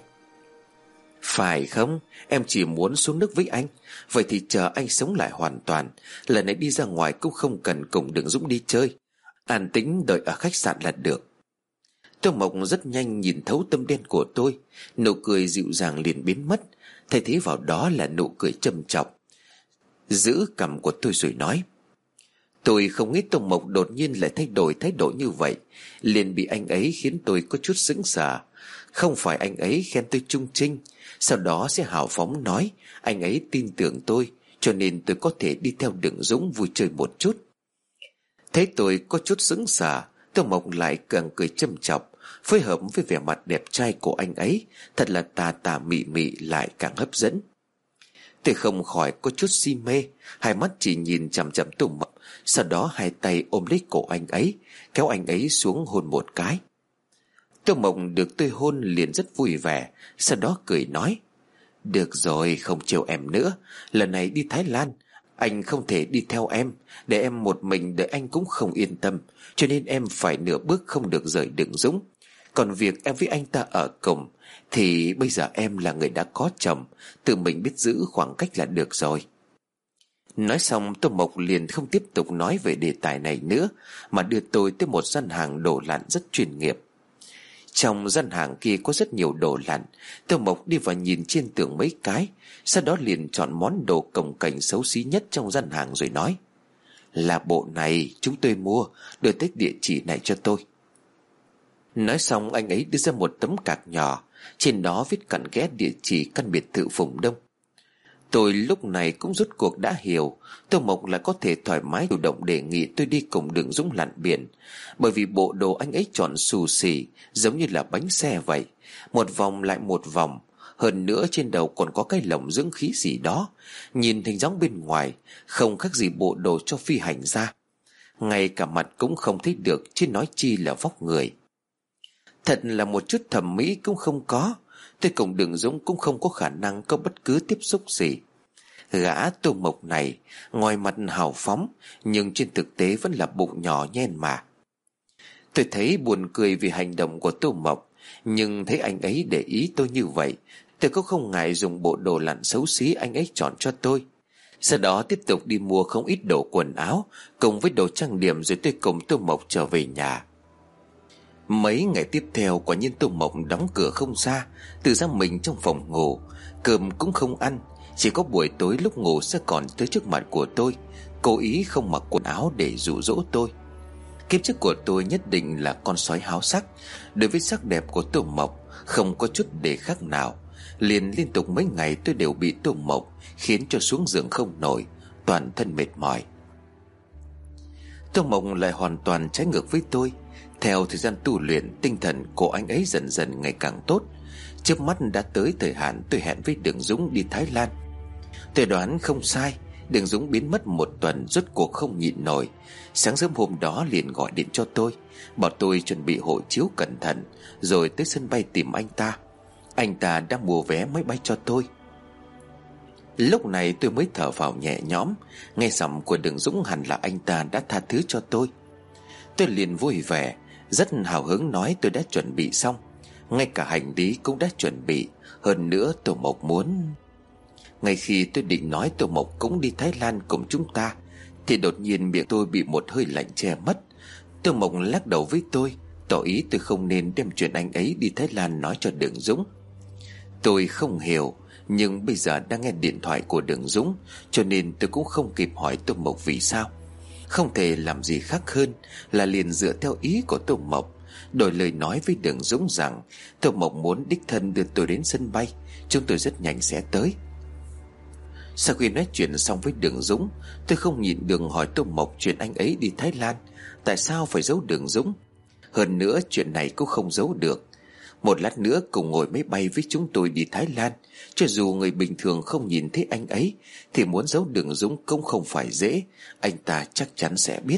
A: Phải không? Em chỉ muốn xuống nước với anh. Vậy thì chờ anh sống lại hoàn toàn, lần này đi ra ngoài cũng không cần cùng Đường Dũng đi chơi, an tĩnh đợi ở khách sạn là được. Tô Mộc rất nhanh nhìn thấu tâm đen của tôi, nụ cười dịu dàng liền biến mất, thay thế vào đó là nụ cười châm chọc, giữ cằm của tôi rồi nói. Tôi không nghĩ Tô Mộc đột nhiên lại thay đổi thái độ như vậy, liền bị anh ấy khiến tôi có chút sững sờ. Không phải anh ấy khen tôi trung trinh, sau đó sẽ hào phóng nói anh ấy tin tưởng tôi, cho nên tôi có thể đi theo Đường Dũng vui chơi một chút. Thấy tôi có chút sững sờ, Tô Mộc lại càng cười châm chọc, phối hợp với vẻ mặt đẹp trai của anh ấy, thật là tà tà mị mị lại càng hấp dẫn. Tôi không khỏi có chút si mê, hai mắt chỉ nhìn chằm chằm Tô Mộc, sau đó hai tay ôm lấy cổ anh ấy, kéo anh ấy xuống hôn một cái. Tô Mộc được tôi hôn liền rất vui vẻ, sau đó cười nói: Được rồi, không chiều em nữa. Lần này đi Thái Lan anh không thể đi theo em, để em một mình đợi anh cũng không yên tâm, cho nên em phải nửa bước không được rời Đường Dũng. Còn việc em với anh ta ở cùng thì bây giờ em là người đã có chồng, tự mình biết giữ khoảng cách là được rồi. Nói xong Tô Mộc liền không tiếp tục nói về đề tài này nữa, mà đưa tôi tới một gian hàng đồ lặn rất chuyên nghiệp. Trong gian hàng kia có rất nhiều đồ lặn. Tô Mộc đi vào nhìn trên tường mấy cái, sau đó liền chọn món đồ cồng kềnh xấu xí nhất trong gian hàng rồi nói: Là bộ này chúng tôi mua, đưa tới địa chỉ này cho tôi. Nói xong anh ấy đưa ra một tấm cạc nhỏ, trên đó viết cặn kẽ địa chỉ căn biệt thự Phùng Đông. Tôi lúc này cũng rốt cuộc đã hiểu Tô Mộc lại có thể thoải mái chủ động đề nghị tôi đi cùng Đường Dũng lặn biển, bởi vì bộ đồ anh ấy chọn xù xì, giống như là bánh xe vậy, một vòng lại một vòng. Hơn nữa trên đầu còn có cái lồng dưỡng khí gì đó, nhìn hình dáng bên ngoài không khác gì bộ đồ cho phi hành gia. Ngay cả mặt cũng không thấy được, chứ nói chi là vóc người. Thật là một chút thẩm mỹ cũng không có. Tôi cùng Đường Dũng cũng không có khả năng có bất cứ tiếp xúc gì. Gã Tô Mộc này ngoài mặt hào phóng, nhưng trên thực tế vẫn là bụng nhỏ nhen mà. Tôi thấy buồn cười vì hành động của Tô Mộc, nhưng thấy anh ấy để ý tôi như vậy, tôi cũng không ngại dùng bộ đồ lặn xấu xí anh ấy chọn cho tôi. Sau đó tiếp tục đi mua không ít đồ quần áo cùng với đồ trang điểm, rồi tôi cùng Tô Mộc trở về nhà. Mấy ngày tiếp theo quả nhiên Tô Mộc đóng cửa không ra, tự ra mình trong phòng ngủ, cơm cũng không ăn, chỉ có buổi tối lúc ngủ sẽ còn tới trước mặt của tôi, cố ý không mặc quần áo để dụ dỗ tôi. Kiếp trước của tôi nhất định là con sói háo sắc, đối với sắc đẹp của Tô Mộc không có chút để khác nào. Liền liên tục mấy ngày tôi đều bị Tô Mộc khiến cho xuống giường không nổi, toàn thân mệt mỏi. Tô Mộc lại hoàn toàn trái ngược với tôi. Theo thời gian tu luyện, tinh thần của anh ấy dần dần ngày càng tốt. Trước mắt đã tới thời hạn tôi hẹn với Đường Dũng đi Thái Lan. Tôi đoán không sai, Đường Dũng biến mất một tuần rốt cuộc không nhịn nổi. Sáng sớm hôm đó liền gọi điện cho tôi, bảo tôi chuẩn bị hộ chiếu cẩn thận, rồi tới sân bay tìm anh ta. Anh ta đang mua vé máy bay cho tôi. Lúc này tôi mới thở phào nhẹ nhõm, nghe giọng của Đường Dũng hẳn là anh ta đã tha thứ cho tôi. Tôi liền vui vẻ, rất hào hứng nói tôi đã chuẩn bị xong, ngay cả hành lý cũng đã chuẩn bị. Hơn nữa Tô Mộc muốn... Ngay khi tôi định nói Tô Mộc cũng đi Thái Lan cùng chúng ta, thì đột nhiên miệng tôi bị một hơi lạnh che mất. Tô Mộc lắc đầu với tôi, tỏ ý tôi không nên đem chuyện anh ấy đi Thái Lan nói cho Đường Dũng. Tôi không hiểu, nhưng bây giờ đang nghe điện thoại của Đường Dũng, cho nên tôi cũng không kịp hỏi Tô Mộc vì sao. Không thể làm gì khác hơn là liền dựa theo ý của Tô Mộc, đổi lời nói với Đường Dũng rằng Tô Mộc muốn đích thân đưa tôi đến sân bay, chúng tôi rất nhanh sẽ tới. Sau khi nói chuyện xong với Đường Dũng, tôi không nhịn được hỏi Tô Mộc chuyện anh ấy đi Thái Lan tại sao phải giấu Đường Dũng. Hơn nữa chuyện này cũng không giấu được. Một lát nữa cùng ngồi máy bay với chúng tôi đi Thái Lan, cho dù người bình thường không nhìn thấy anh ấy, thì muốn giấu Đường Dũng cũng không phải dễ, anh ta chắc chắn sẽ biết.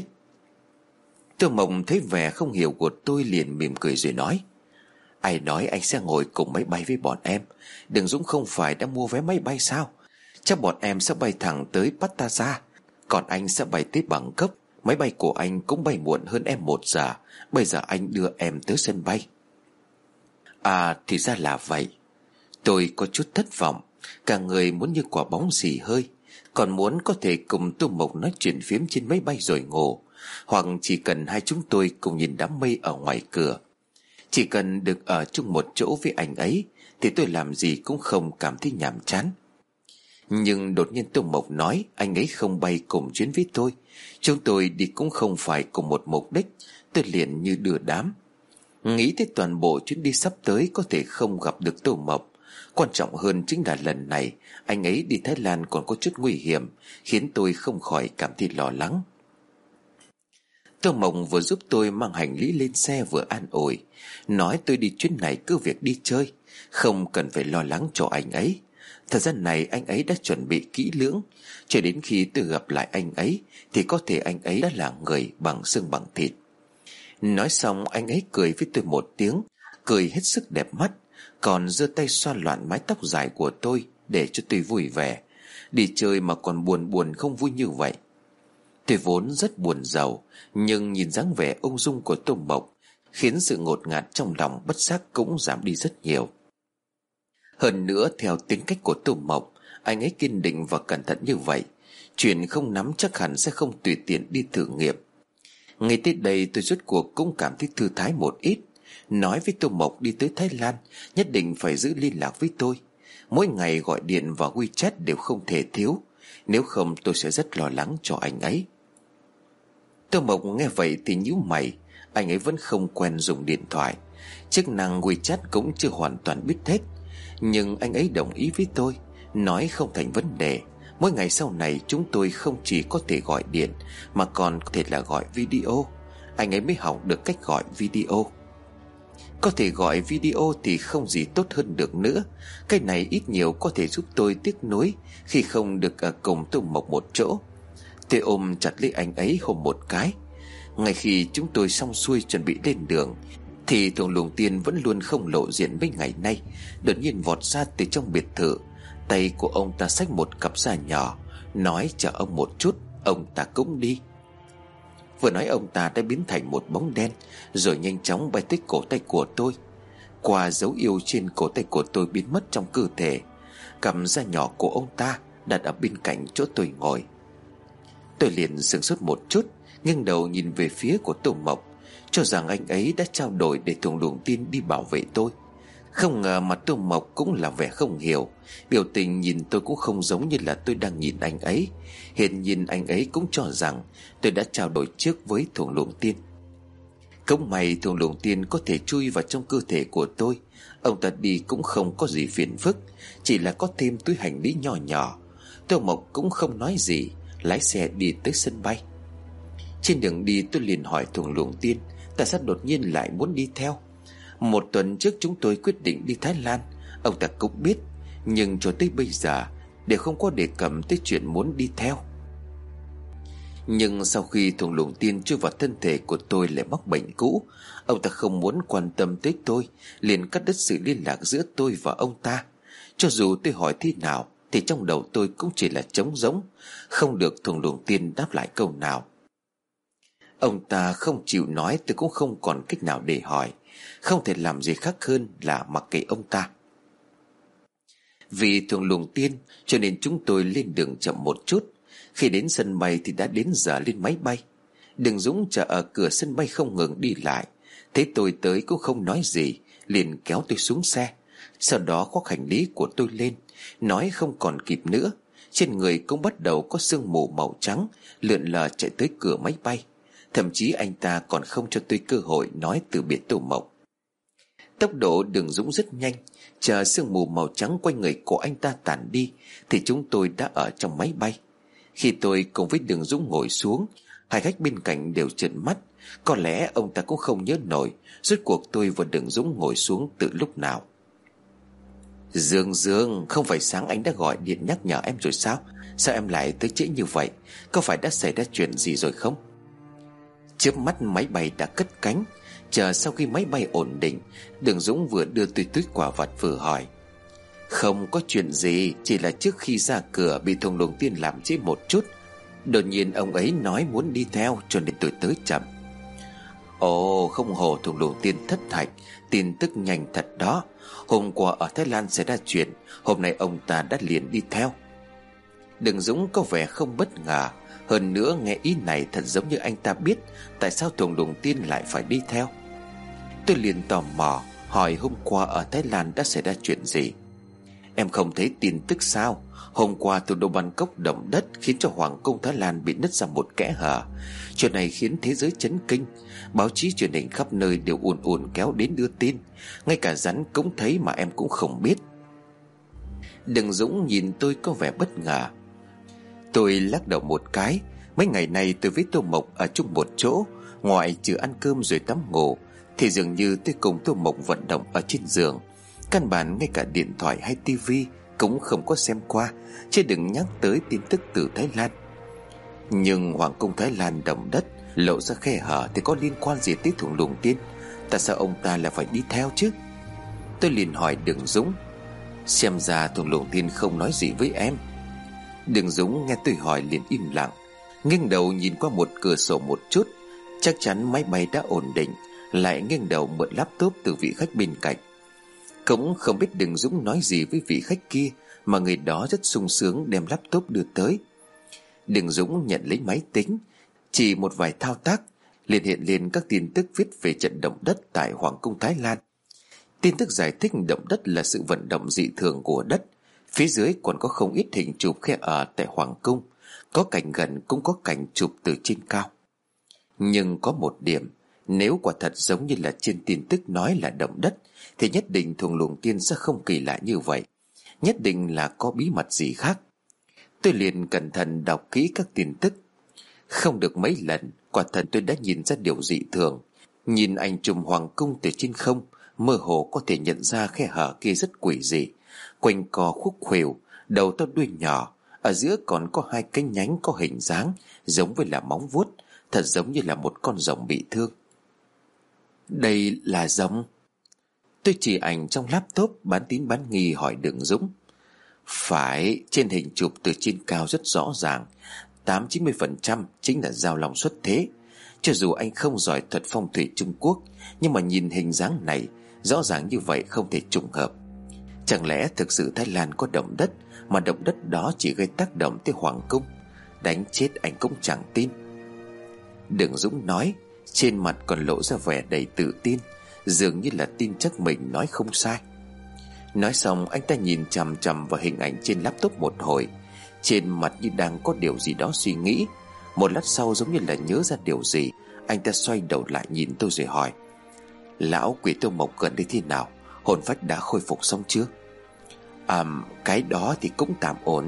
A: Tô Mộc thấy vẻ không hiểu của tôi liền mỉm cười rồi nói: Ai nói anh sẽ ngồi cùng máy bay với bọn em? Đường Dũng không phải đã mua vé máy bay sao? Chắc bọn em sẽ bay thẳng tới Pattaya, còn anh sẽ bay tới Bangkok. Máy bay của anh cũng bay muộn hơn em một giờ. Bây giờ anh đưa em tới sân bay. À thì ra là vậy. Tôi có chút thất vọng, cả người muốn như quả bóng xì hơi, còn muốn có thể cùng Tô Mộc nói chuyện phiếm trên máy bay rồi ngủ, hoặc chỉ cần hai chúng tôi cùng nhìn đám mây ở ngoài cửa. Chỉ cần được ở chung một chỗ với anh ấy thì tôi làm gì cũng không cảm thấy nhàm chán. Nhưng đột nhiên Tô Mộc nói anh ấy không bay cùng chuyến với tôi, chúng tôi đi cũng không phải cùng một mục đích. Tôi liền như đưa đám, nghĩ tới toàn bộ chuyến đi sắp tới có thể không gặp được Tô Mộc. Quan trọng hơn chính là lần này anh ấy đi Thái Lan còn có chút nguy hiểm, khiến tôi không khỏi cảm thấy lo lắng. Tô Mộc vừa giúp tôi mang hành lý lên xe vừa an ủi, nói tôi đi chuyến này cứ việc đi chơi, không cần phải lo lắng cho anh ấy. Thời gian này anh ấy đã chuẩn bị kỹ lưỡng, cho đến khi tôi gặp lại anh ấy thì có thể anh ấy đã là người bằng xương bằng thịt. Nói xong anh ấy cười với tôi một tiếng, cười hết sức đẹp mắt, còn giơ tay xoa loạn mái tóc dài của tôi để cho tôi vui vẻ. Đi chơi mà còn buồn buồn không vui như vậy. Tôi vốn rất buồn rầu, nhưng nhìn dáng vẻ ung dung của Tô Mộc khiến sự ngột ngạt trong lòng bất giác cũng giảm đi rất nhiều. Hơn nữa theo tính cách của Tô Mộc, anh ấy kiên định và cẩn thận như vậy, chuyện không nắm chắc hẳn sẽ không tùy tiện đi thử nghiệm. Ngay tới đây tôi rốt cuộc cũng cảm thấy thư thái một ít, nói với Tô Mộc đi tới Thái Lan nhất định phải giữ liên lạc với tôi, mỗi ngày gọi điện và WeChat đều không thể thiếu, nếu không tôi sẽ rất lo lắng cho anh ấy. Tô Mộc nghe vậy thì nhíu mày, anh ấy vẫn không quen dùng điện thoại, chức năng WeChat cũng chưa hoàn toàn biết hết, nhưng anh ấy đồng ý với tôi, Nói không thành vấn đề. Mỗi ngày sau này chúng tôi không chỉ có thể gọi điện mà còn có thể là gọi video. Anh ấy mới học được cách gọi video. Có thể gọi video thì không gì tốt hơn được nữa. Cái này ít nhiều có thể giúp tôi tiếc nuối khi không được ở cùng Tô Mộc một chỗ. Tôi ôm chặt lấy anh ấy hôn một cái. Ngay khi chúng tôi xong xuôi chuẩn bị lên đường thì Thùng Lùng Tiên vẫn luôn không lộ diện mấy ngày nay đột nhiên vọt ra từ trong biệt thự. Tay của ông ta xách một cặp da nhỏ, nói chờ ông một chút, ông ta cũng đi. Vừa nói ông ta đã biến thành một bóng đen, rồi nhanh chóng bay tới cổ tay của tôi. Qua dấu yêu trên cổ tay của tôi biến mất trong cơ thể, cặp da nhỏ của ông ta đặt ở bên cạnh chỗ tôi ngồi. Tôi liền sửng sốt một chút, nghiêng đầu nhìn về phía của Tô Mộc, cho rằng anh ấy đã trao đổi để Thùng Lùng Tiên đi bảo vệ tôi. Không ngờ mà Tô Mộc cũng là vẻ không hiểu, biểu tình nhìn tôi cũng không giống như là tôi đang nhìn anh ấy. Hiển nhiên anh ấy cũng cho rằng tôi đã trao đổi trước với Thùng Lùng Tiên. Không may Thùng Lùng Tiên có thể chui vào trong cơ thể của tôi. Ông ta đi cũng không có gì phiền phức, chỉ là có thêm túi hành lý nhỏ nhỏ. Tô Mộc cũng không nói gì, lái xe đi tới sân bay. Trên đường đi tôi liền hỏi Thùng Lùng Tiên tại sao đột nhiên lại muốn đi theo. Một tuần trước chúng tôi quyết định đi Thái Lan, ông ta cũng biết, nhưng cho tới bây giờ đều không có đề cập tới chuyện muốn đi theo. Nhưng sau khi Thùng Lùng Tiên chui vào thân thể của tôi lại mắc bệnh cũ, ông ta không muốn quan tâm tới tôi, liền cắt đứt sự liên lạc giữa tôi và ông ta. Cho dù tôi hỏi thế nào thì trong đầu tôi cũng chỉ là trống rỗng, không được Thùng Lùng Tiên đáp lại câu nào. Ông ta không chịu nói, tôi cũng không còn cách nào để hỏi. Không thể làm gì khác hơn là mặc kệ ông ta. Vì Thùng Lùng Tiên cho nên chúng tôi lên đường chậm một chút. Khi đến sân bay thì đã đến giờ lên máy bay. Đường Dũng chờ ở cửa sân bay không ngừng đi lại. Thấy tôi tới cũng không nói gì, liền kéo tôi xuống xe. Sau đó khoác hành lý của tôi lên, nói không còn kịp nữa. Trên người cũng bắt đầu có sương mù màu trắng lượn lờ chạy tới cửa máy bay. Thậm chí anh ta còn không cho tôi cơ hội nói từ biệt Tô Mộc. Tốc độ Đường Dũng rất nhanh. Chờ sương mù màu trắng quanh người của anh ta tản đi thì chúng tôi đã ở trong máy bay. Khi tôi cùng với Đường Dũng ngồi xuống, hai khách bên cạnh đều trợn mắt. Có lẽ ông ta cũng không nhớ nổi rốt cuộc tôi và Đường Dũng ngồi xuống từ lúc nào. Dương Dương, không phải sáng anh đã gọi điện nhắc nhở em rồi sao? Sao em lại tới trễ như vậy? Có phải đã xảy ra chuyện gì rồi không? Chớp mắt máy bay đã cất cánh. Chờ sau khi máy bay ổn định, Đường Dũng vừa đưa tôi túi quả vặt vừa hỏi: Không có chuyện gì, chỉ là trước khi ra cửa bị Thùng Lùng Tiên làm chế một chút. Đột nhiên ông ấy nói muốn đi theo cho nên tôi tới chậm. Ồ, không hồ Thùng Lùng Tiên thất thạch, tin tức nhanh thật đó. Hôm qua ở Thái Lan xảy ra chuyện, hôm nay ông ta đã liền đi theo. Đường Dũng có vẻ không bất ngờ. Hơn nữa nghe ý này thật giống như anh ta biết tại sao Thùng Lùng Tiên lại phải đi theo. Tôi liền tò mò hỏi hôm qua ở Thái Lan đã xảy ra chuyện gì. Em không thấy tin tức sao? Hôm qua thủ đô Bangkok động đất khiến cho Hoàng cung Thái Lan bị nứt ra một kẽ hở. Chuyện này khiến thế giới chấn kinh. Báo chí truyền hình khắp nơi đều ùn ùn kéo đến đưa tin. Ngay cả rắn cũng thấy mà em cũng không biết. Đường Dũng nhìn tôi có vẻ bất ngờ. Tôi lắc đầu một cái. Mấy ngày nay tôi với Tô Mộc ở chung một chỗ, ngoài trừ ăn cơm rồi tắm ngủ thì dường như tôi cùng Tô Mộc vận động ở trên giường. Căn bản ngay cả điện thoại hay tivi cũng không có xem qua, chứ đừng nhắc tới tin tức từ Thái Lan. Nhưng Hoàng cung Thái Lan động đất lộ ra khe hở thì có liên quan gì tới Thùng Lùng Tiên? Tại sao ông ta lại phải đi theo chứ? Tôi liền hỏi Đường Dũng. Xem ra Thùng Lùng Tiên không nói gì với em. Đường Dũng nghe tôi hỏi liền im lặng, nghiêng đầu nhìn qua một cửa sổ một chút. Chắc chắn máy bay đã ổn định, lại nghiêng đầu mượn laptop từ vị khách bên cạnh. Cũng không biết Đường Dũng nói gì với vị khách kia mà người đó rất sung sướng đem laptop đưa tới. Đường Dũng nhận lấy máy tính, chỉ một vài thao tác liền hiện lên các tin tức viết về trận động đất tại Hoàng cung Thái Lan. Tin tức giải thích động đất là sự vận động dị thường của đất. Phía dưới còn có không ít hình chụp khe ở tại Hoàng cung, có cảnh gần cũng có cảnh chụp từ trên cao. Nhưng có một điểm, nếu quả thật giống như là trên tin tức nói là động đất thì nhất định Thùng Lùng Tiên sẽ không kỳ lạ như vậy. Nhất định là có bí mật gì khác. Tôi liền cẩn thận đọc kỹ các tin tức. Không được mấy lần, quả thật tôi đã nhìn ra điều dị thường. Nhìn ảnh chùm hoàng cung từ trên không, mơ hồ có thể nhận ra khe hở kia rất quỷ dị, quanh co khúc khuỷu, đầu to đuôi nhỏ, ở giữa còn có hai cánh nhánh có hình dáng giống với là móng vuốt, thật giống như là một con rồng bị thương. Đây là rồng? Tôi chỉ ảnh trong laptop bán tín bán nghi hỏi Đường Dũng. Phải, trên hình chụp từ trên cao rất rõ ràng, tám chín mươi phần trăm chính là giao long xuất thế. Cho dù anh không giỏi thuật phong thủy Trung Quốc, nhưng mà nhìn hình dáng này, rõ ràng như vậy không thể trùng hợp. Chẳng lẽ thực sự Thái Lan có động đất, mà động đất đó chỉ gây tác động tới hoàng cung? Đánh chết anh cũng chẳng tin. Đường Dũng nói, trên mặt còn lộ ra vẻ đầy tự tin, dường như là tin chắc mình nói không sai. Nói xong anh ta nhìn chằm chằm vào hình ảnh trên laptop một hồi, trên mặt như đang có điều gì đó suy nghĩ. Một lát sau giống như là nhớ ra điều gì, anh ta xoay đầu lại nhìn tôi rồi hỏi: Lão quỷ Tô Mộc gần đây thế nào? Hồn phách đã khôi phục xong chưa? À, cái đó thì cũng tạm ổn.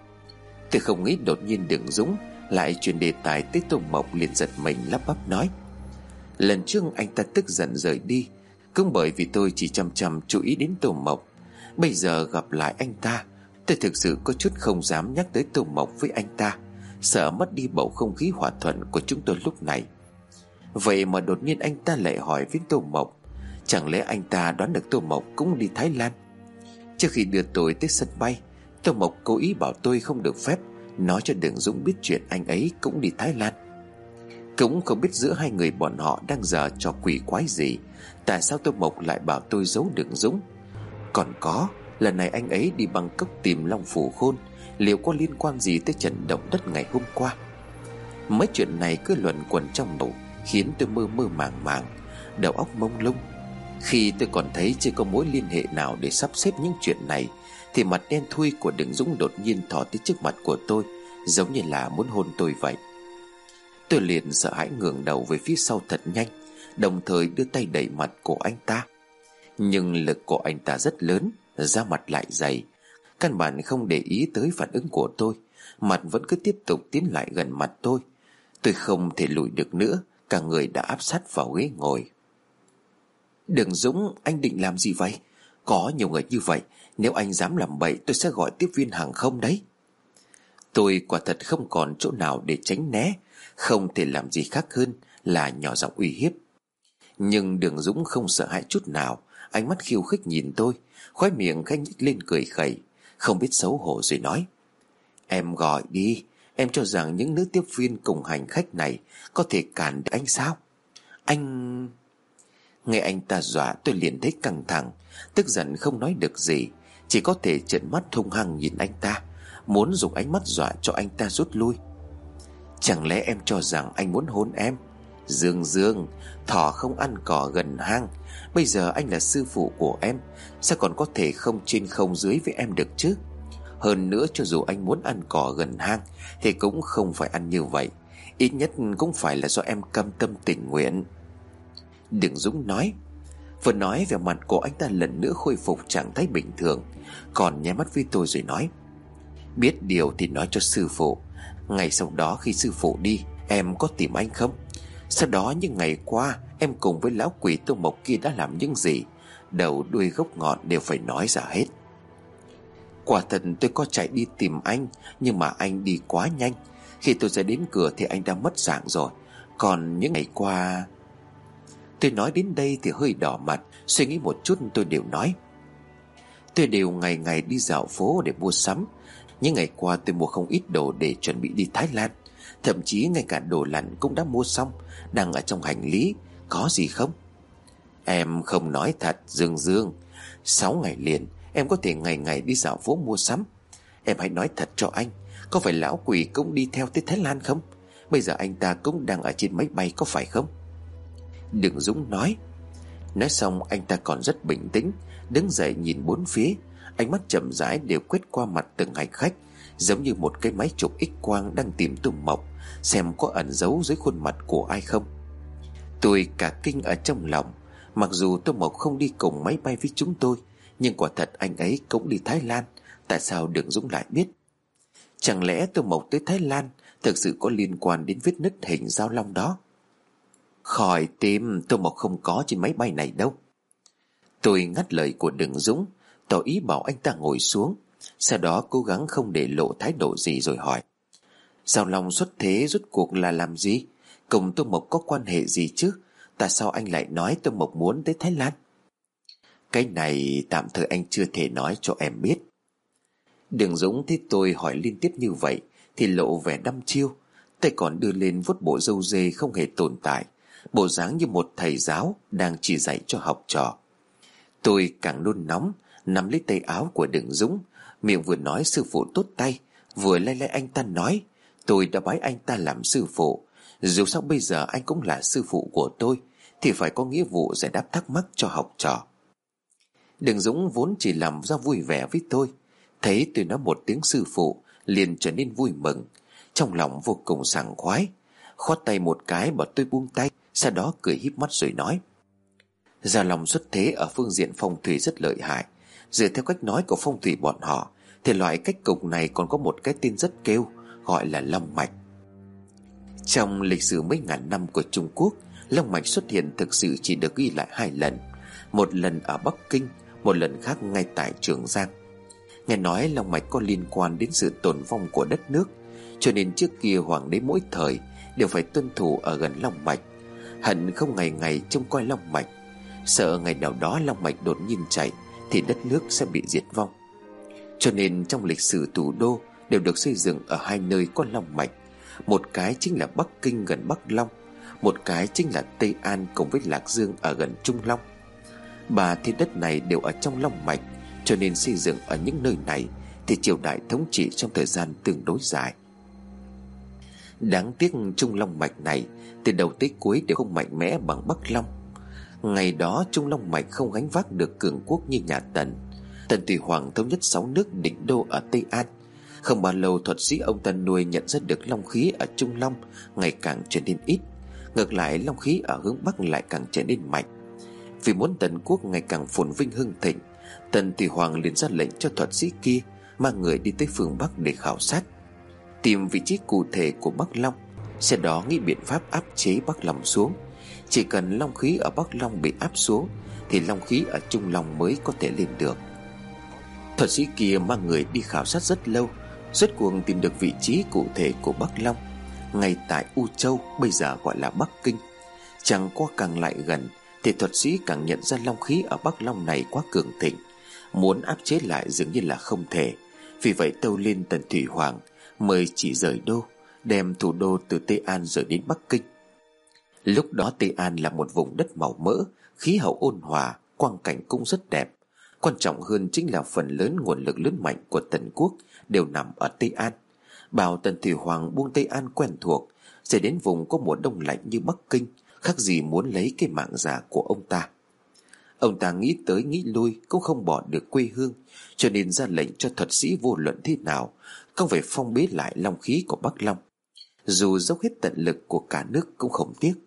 A: Tôi không nghĩ đột nhiên Đường Dũng lại chuyển đề tài tới Tô Mộc, liền giật mình lắp bắp nói: Lần trước anh ta tức giận rời đi cũng bởi vì tôi chỉ chăm chăm chú ý đến Tô Mộc. Bây giờ gặp lại anh ta, tôi thực sự có chút không dám nhắc tới Tô Mộc với anh ta, sợ mất đi bầu không khí hòa thuận của chúng tôi lúc này. Vậy mà đột nhiên anh ta lại hỏi với Tô Mộc. Chẳng lẽ anh ta đoán được Tô Mộc cũng đi Thái Lan? Trước khi đưa tôi tới sân bay, Tô Mộc cố ý bảo tôi không được phép nói cho Đường Dũng biết chuyện anh ấy cũng đi Thái Lan. Cũng không biết giữa hai người bọn họ đang giở trò quỷ quái gì, tại sao Tô Mộc lại bảo tôi giấu Đường Dũng. Còn có, lần này anh ấy đi Bangkok tìm Long Phủ Khôn, liệu có liên quan gì tới trận động đất ngày hôm qua? Mấy chuyện này cứ luẩn quẩn trong đầu, khiến tôi mơ mơ màng màng, đầu óc mông lung. Khi tôi còn thấy chưa có mối liên hệ nào để sắp xếp những chuyện này, thì mặt đen thui của Đường Dũng đột nhiên thò tới trước mặt của tôi, giống như là muốn hôn tôi vậy. Tôi liền sợ hãi ngẩng đầu về phía sau thật nhanh, đồng thời đưa tay đẩy mặt của anh ta. Nhưng lực của anh ta rất lớn, da mặt lại dày, căn bản không để ý tới phản ứng của tôi, mặt vẫn cứ tiếp tục tiến lại gần mặt tôi. Tôi không thể lùi được nữa, cả người đã áp sát vào ghế ngồi. Đường Dũng, anh định làm gì vậy? Có nhiều người như vậy, nếu anh dám làm bậy tôi sẽ gọi tiếp viên hàng không đấy. Tôi quả thật không còn chỗ nào để tránh né, không thể làm gì khác hơn là nhỏ giọng uy hiếp. Nhưng Đường Dũng không sợ hãi chút nào, ánh mắt khiêu khích nhìn tôi, khóe miệng khẽ nhếch lên cười khẩy, không biết xấu hổ rồi nói: Em gọi đi, em cho rằng những nữ tiếp viên cùng hành khách này có thể cản được anh sao? Anh... Nghe anh ta dọa, tôi liền thấy căng thẳng, tức giận không nói được gì, chỉ có thể trợn mắt hung hăng nhìn anh ta, muốn dùng ánh mắt dọa cho anh ta rút lui. Chẳng lẽ em cho rằng anh muốn hôn em? Dương Dương, thỏ không ăn cỏ gần hang. Bây giờ anh là sư phụ của em, sao còn có thể không trên không dưới với em được chứ? Hơn nữa, cho dù anh muốn ăn cỏ gần hang thì cũng không phải ăn như vậy, ít nhất cũng phải là do em cam tâm tình nguyện. Đường Dũng nói. Vừa nói, vẻ mặt của anh ta lần nữa khôi phục trạng thái bình thường, còn nháy mắt với tôi rồi nói: Biết điều thì nói cho sư phụ. Ngày sau đó khi sư phụ đi, em có tìm anh không? Sau đó những ngày qua em cùng với lão quỷ Tô Mộc kia đã làm những gì, đầu đuôi gốc ngọn đều phải nói ra hết. Quả thật tôi có chạy đi tìm anh, nhưng mà anh đi quá nhanh. Khi tôi ra đến cửa thì anh đã mất dạng rồi. Còn những ngày qua... Tôi nói đến đây thì hơi đỏ mặt, suy nghĩ một chút tôi đều nói: Tôi đều ngày ngày đi dạo phố để mua sắm. Những ngày qua tôi mua không ít đồ để chuẩn bị đi Thái Lan, thậm chí ngay cả đồ lặn cũng đã mua xong, đang ở trong hành lý. Có gì không? Em không nói thật Dương Dương. Sáu ngày liền em có thể ngày ngày đi dạo phố mua sắm. Em hãy nói thật cho anh, có phải lão quỷ cũng đi theo tới Thái Lan không? Bây giờ anh ta cũng đang ở trên máy bay, có phải không? Đường Dũng nói. Nói xong anh ta còn rất bình tĩnh, đứng dậy nhìn bốn phía, ánh mắt chậm rãi đều quét qua mặt từng hành khách, giống như một cái máy chụp X quang đang tìm Tô Mộc, xem có ẩn giấu dưới khuôn mặt của ai không. Tôi cả kinh ở trong lòng. Mặc dù Tô Mộc không đi cùng máy bay với chúng tôi, Nhưng quả thật anh ấy cũng đi Thái Lan. Tại sao Đường Dũng lại biết? Chẳng lẽ Tô Mộc tới Thái Lan thực sự có liên quan đến vết nứt hình dao long đó? Khỏi tìm, Tô Mộc không có trên máy bay này đâu. Tôi ngắt lời của Đường Dũng, tỏ ý bảo anh ta ngồi xuống. Sau đó cố gắng không để lộ thái độ gì rồi hỏi: Dao long xuất thế rốt cuộc là làm gì? Cùng Tô Mộc có quan hệ gì chứ? Tại sao anh lại nói Tô Mộc muốn tới Thái Lan? Cái này tạm thời anh chưa thể nói cho em biết. Đường Dũng thấy tôi hỏi liên tiếp như vậy thì lộ vẻ đăm chiêu, tay còn đưa lên vuốt bộ râu dê không hề tồn tại, bộ dáng như một thầy giáo đang chỉ dạy cho học trò. Tôi càng nôn nóng, nắm lấy tay áo của Đường Dũng, miệng vừa nói sư phụ tốt tay, vừa lay lay anh ta nói: Tôi đã bái anh ta làm sư phụ, dù sao bây giờ anh cũng là sư phụ của tôi, thì phải có nghĩa vụ giải đáp thắc mắc cho học trò. Đường Dũng vốn chỉ làm ra vui vẻ với tôi, thấy tôi nói một tiếng sư phụ liền trở nên vui mừng, trong lòng vô cùng sảng khoái, khoát tay một cái bảo tôi buông tay, sau đó cười híp mắt rồi nói: Dao long xuất thế ở phương diện phong thủy rất lợi hại. Dựa theo cách nói của phong thủy bọn họ thì loại cách cục này còn có một cái tên rất kêu, gọi là long mạch. Trong lịch sử mấy ngàn năm của Trung Quốc, long mạch xuất hiện thực sự chỉ được ghi lại hai lần, một lần ở Bắc Kinh, một lần khác ngay tại Trường Giang. Nghe nói long mạch có liên quan đến sự tồn vong của đất nước, cho nên trước kia hoàng đế mỗi thời đều phải tuân thủ ở gần long mạch, hận không ngày ngày trông coi long mạch, sợ ngày nào đó long mạch đột nhiên chạy thì đất nước sẽ bị diệt vong. Cho nên trong lịch sử thủ đô đều được xây dựng ở hai nơi có long mạch, một cái chính là Bắc Kinh gần Bắc Long, một cái chính là Tây An cùng với Lạc Dương ở gần Trung Long. Ba thiên đất này đều ở trong long mạch, cho nên xây dựng ở những nơi này thì triều đại thống trị trong thời gian tương đối dài. Đáng tiếc Trung Long mạch này từ đầu tới cuối đều không mạnh mẽ bằng Bắc Long. Ngày đó Trung Long mạch không gánh vác được cường quốc như nhà Tần. Tần Thủy Hoàng thống nhất sáu nước định đô ở Tây An. Không bao lâu thuật sĩ ông ta nuôi nhận ra được long khí ở Trung Long ngày càng trở nên ít, ngược lại long khí ở hướng Bắc lại càng trở nên mạnh. Vì muốn Tần quốc ngày càng phồn vinh hưng thịnh, Tần Thủy Hoàng liền ra lệnh cho thuật sĩ kia mang người đi tới phương Bắc để khảo sát, tìm vị trí cụ thể của Bắc Long, sau đó nghĩ biện pháp áp chế Bắc Long xuống. Chỉ cần long khí ở Bắc Long bị áp xuống thì long khí ở Trung Long mới có thể lên được. Thuật sĩ kia mang người đi khảo sát rất lâu, rốt cuộc tìm được vị trí cụ thể của Bắc Long, ngay tại U Châu, bây giờ gọi là Bắc Kinh. Chẳng qua càng lại gần thì thuật sĩ càng nhận ra long khí ở Bắc Long này quá cường thịnh, muốn áp chế lại dường như là không thể. Vì vậy tâu lên Tần Thủy Hoàng mời chỉ rời đô, đem thủ đô từ Tây An rời đến Bắc Kinh. Lúc đó Tây An là một vùng đất màu mỡ, khí hậu ôn hòa, quang cảnh cũng rất đẹp. Quan trọng hơn chính là phần lớn nguồn lực lớn mạnh của Tần quốc đều nằm ở Tây An. Bảo Tần Thủy Hoàng buông Tây An quen thuộc, sẽ đến vùng có mùa đông lạnh như Bắc Kinh, khác gì muốn lấy cái mạng già của ông ta. Ông ta nghĩ tới nghĩ lui cũng không bỏ được quê hương, cho nên ra lệnh cho thuật sĩ vô luận thế nào không phải phong bế lại long khí của Bắc Long, dù dốc hết tận lực của cả nước cũng không tiếc.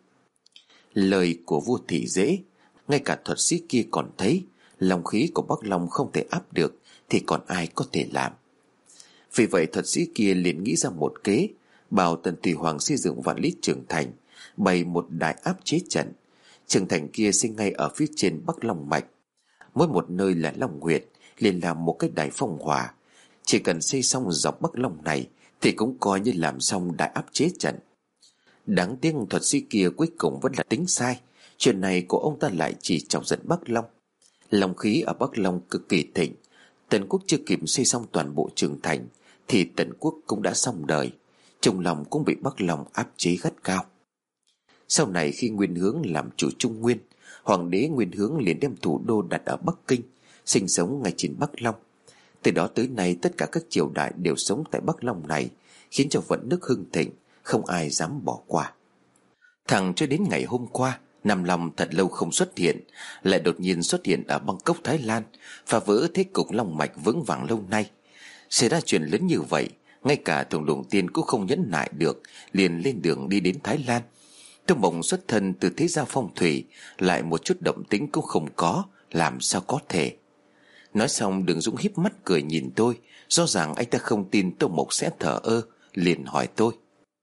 A: Lời của vua thì dễ, ngay cả thuật sĩ kia còn thấy long khí của Bắc Long không thể áp được thì còn ai có thể làm. Vì vậy thuật sĩ kia liền nghĩ ra một kế, bảo Tần Thủy Hoàng xây dựng vạn lý trường thành, bày một đại áp chế trận. Trường thành kia xây ngay ở phía trên Bắc Long mạch, mỗi một nơi là long huyệt, liền làm một cái đài phong hỏa. Chỉ cần xây xong dọc Bắc Long này thì cũng coi như làm xong đại áp chế trận. Đáng tiếc thuật sĩ kia cuối cùng vẫn là tính sai. Chuyện này của ông ta lại chỉ chọc giận Bắc Long. Long khí ở Bắc Long cực kỳ thịnh, Tần quốc chưa kịp xây xong toàn bộ trường thành thì Tần quốc cũng đã xong đời. Trung Long cũng bị Bắc Long áp chế gắt cao. Sau này khi Nguyên Hướng làm chủ Trung Nguyên, Hoàng đế Nguyên Hướng liền đem thủ đô đặt ở Bắc Kinh, sinh sống ngay trên Bắc Long. Từ đó tới nay tất cả các triều đại đều sống tại Bắc Long này, khiến cho vận nước hưng thịnh, không ai dám bỏ qua. Thẳng cho đến ngày hôm qua, Nam Long thật lâu không xuất hiện, lại đột nhiên xuất hiện ở Bangkok, Thái Lan, phá vỡ thế cục long mạch vững vàng lâu nay. Xảy ra chuyện lớn như vậy, ngay cả Thùng Lũng Tiên cũng không nhẫn nại được, liền lên đường đi đến Thái Lan. Tô Mộc xuất thân từ thế gia phong thủy, lại một chút động tĩnh cũng không có, làm sao có thể. Nói xong Đường Dũng híp mắt cười nhìn tôi. Rõ ràng anh ta không tin Tô Mộc sẽ thờ ơ, liền hỏi tôi: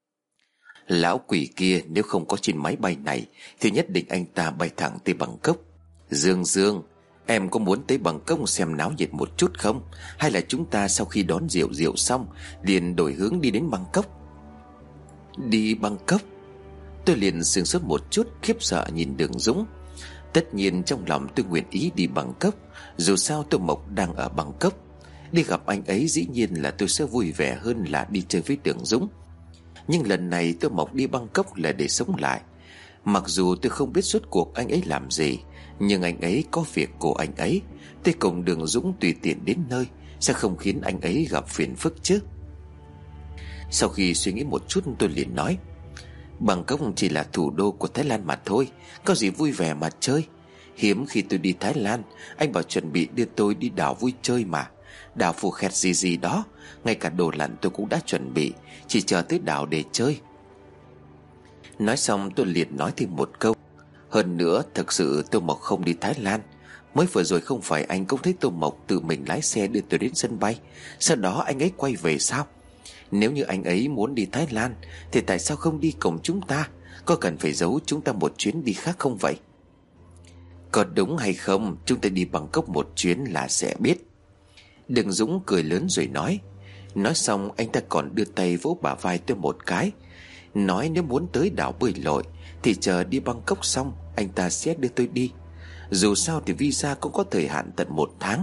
A: Lão quỷ kia nếu không có trên máy bay này thì nhất định anh ta bay thẳng tới Bangkok. Dương Dương, em có muốn tới Bangkok xem náo nhiệt một chút không? Hay là chúng ta sau khi đón rượu rượu xong liền đổi hướng đi đến Bangkok? Đi Bangkok? Tôi liền sửng sốt một chút, khiếp sợ nhìn Đường Dũng. Tất nhiên trong lòng tôi nguyện ý đi Bangkok. Dù sao Tô Mộc đang ở Bangkok, đi gặp anh ấy dĩ nhiên là tôi sẽ vui vẻ hơn là đi chơi với Đường Dũng. Nhưng lần này Tô Mộc đi Bangkok là để sống lại. Mặc dù tôi không biết suốt cuộc anh ấy làm gì, nhưng anh ấy có việc của anh ấy. Tôi cùng Đường Dũng tùy tiện đến nơi sẽ không khiến anh ấy gặp phiền phức chứ. Sau khi suy nghĩ một chút, tôi liền nói: Bangkok chỉ là thủ đô của Thái Lan mà thôi, có gì vui vẻ mà chơi. Hiếm khi tôi đi Thái Lan, anh bảo chuẩn bị đưa tôi đi đảo vui chơi mà. Đảo Phù Khẹt gì gì đó, ngay cả đồ lặn tôi cũng đã chuẩn bị, chỉ chờ tới đảo để chơi. Nói xong tôi liền nói thêm một câu: Hơn nữa thật sự Tô Mộc không đi Thái Lan. Mới vừa rồi không phải anh cũng thấy Tô Mộc tự mình lái xe đưa tôi đến sân bay, sau đó anh ấy quay về sao? Nếu như anh ấy muốn đi Thái Lan thì tại sao không đi cùng chúng ta? Có cần phải giấu chúng ta một chuyến đi khác không vậy? Có đúng hay không, chúng ta đi Bangkok một chuyến là sẽ biết. Đường Dũng cười lớn rồi nói. Nói xong anh ta còn đưa tay vỗ bả vai tôi một cái, nói nếu muốn tới đảo bơi lội thì chờ đi Bangkok xong anh ta sẽ đưa tôi đi. Dù sao thì visa cũng có thời hạn tận một tháng.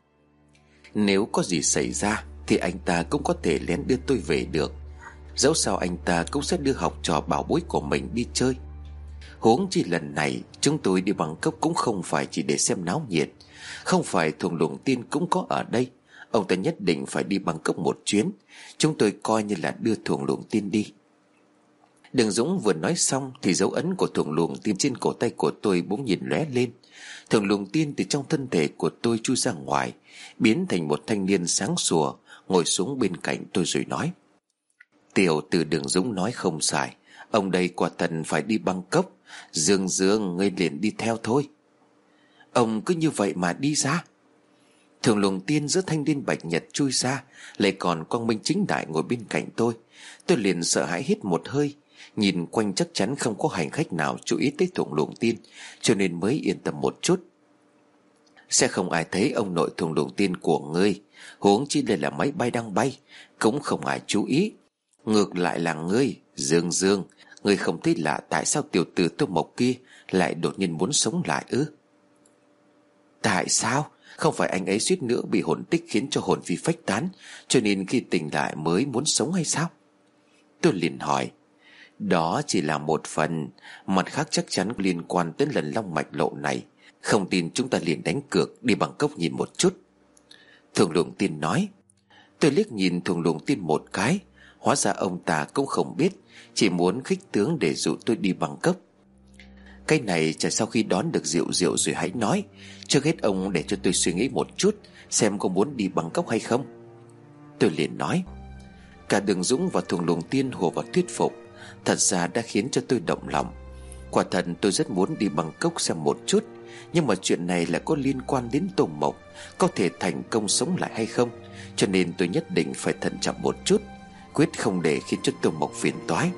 A: Nếu có gì xảy ra thì anh ta cũng có thể lén đưa tôi về được. Dẫu sao anh ta cũng sẽ đưa học trò bảo bối của mình đi chơi. Huống chi lần này chúng tôi đi Bangkok cũng không phải chỉ để xem náo nhiệt. Không phải Thuồng Luồng Tiên cũng có ở đây, ông ta nhất định phải đi Bangkok một chuyến. Chúng tôi coi như là đưa Thuồng Luồng Tiên đi. Đường Dũng vừa nói xong thì dấu ấn của Thuồng Luồng Tiên trên cổ tay của tôi bỗng nhìn lóe lên. Thuồng Luồng Tiên từ trong thân thể của tôi chui ra ngoài, biến thành một thanh niên sáng sủa, ngồi xuống bên cạnh tôi rồi nói: Tiểu tử Đường Dũng nói không sai, ông đây quả thật phải đi Bangkok. Dương Dương, ngươi liền đi theo thôi. Ông cứ như vậy mà đi ra? Thuồng Luồng Tiên giữa thanh niên bạch nhật chui ra, lại còn quang minh chính đại ngồi bên cạnh tôi. Tôi liền sợ hãi hít một hơi. Nhìn quanh chắc chắn không có hành khách nào chú ý tới Thuồng Luồng Tiên, cho nên mới yên tâm một chút. Sẽ không ai thấy ông nội Thuồng Luồng Tiên của ngươi. Huống chi đây là máy bay đang bay, cũng không ai chú ý. Ngược lại là ngươi, Dương Dương, ngươi không thấy lạ tại sao tiểu tử Tô Mộc kia lại đột nhiên muốn sống lại ư? Tại sao? Không phải anh ấy suýt nữa bị hồn tích khiến cho hồn phi phách tán, cho nên khi tỉnh lại mới muốn sống hay sao? Tôi liền hỏi. Đó chỉ là một phần, mặt khác chắc chắn liên quan tới lần long mạch lộ này. Không tin chúng ta liền đánh cược đi Bangkok nhìn một chút. Thuồng Luồng Tiên nói. Tôi liếc nhìn Thuồng Luồng Tiên một cái. Hóa ra ông ta cũng không biết, chỉ muốn khích tướng để dụ tôi đi Bangkok. Cái này chờ sau khi đón được rượu rượu rồi hãy nói. Trước hết ông để cho tôi suy nghĩ một chút, xem có muốn đi Bangkok hay không. Tôi liền nói. Cả Đường Dũng và Thuồng Luồng Tiên hồ vào thuyết phục, thật ra đã khiến cho tôi động lòng. Quả thật tôi rất muốn đi Bangkok xem một chút, nhưng mà chuyện này là có liên quan đến Tô Mộc, có thể thành công sống lại hay không, cho nên tôi nhất định phải thận trọng một chút, quyết không để khiến cho Tô Mộc phiền toái.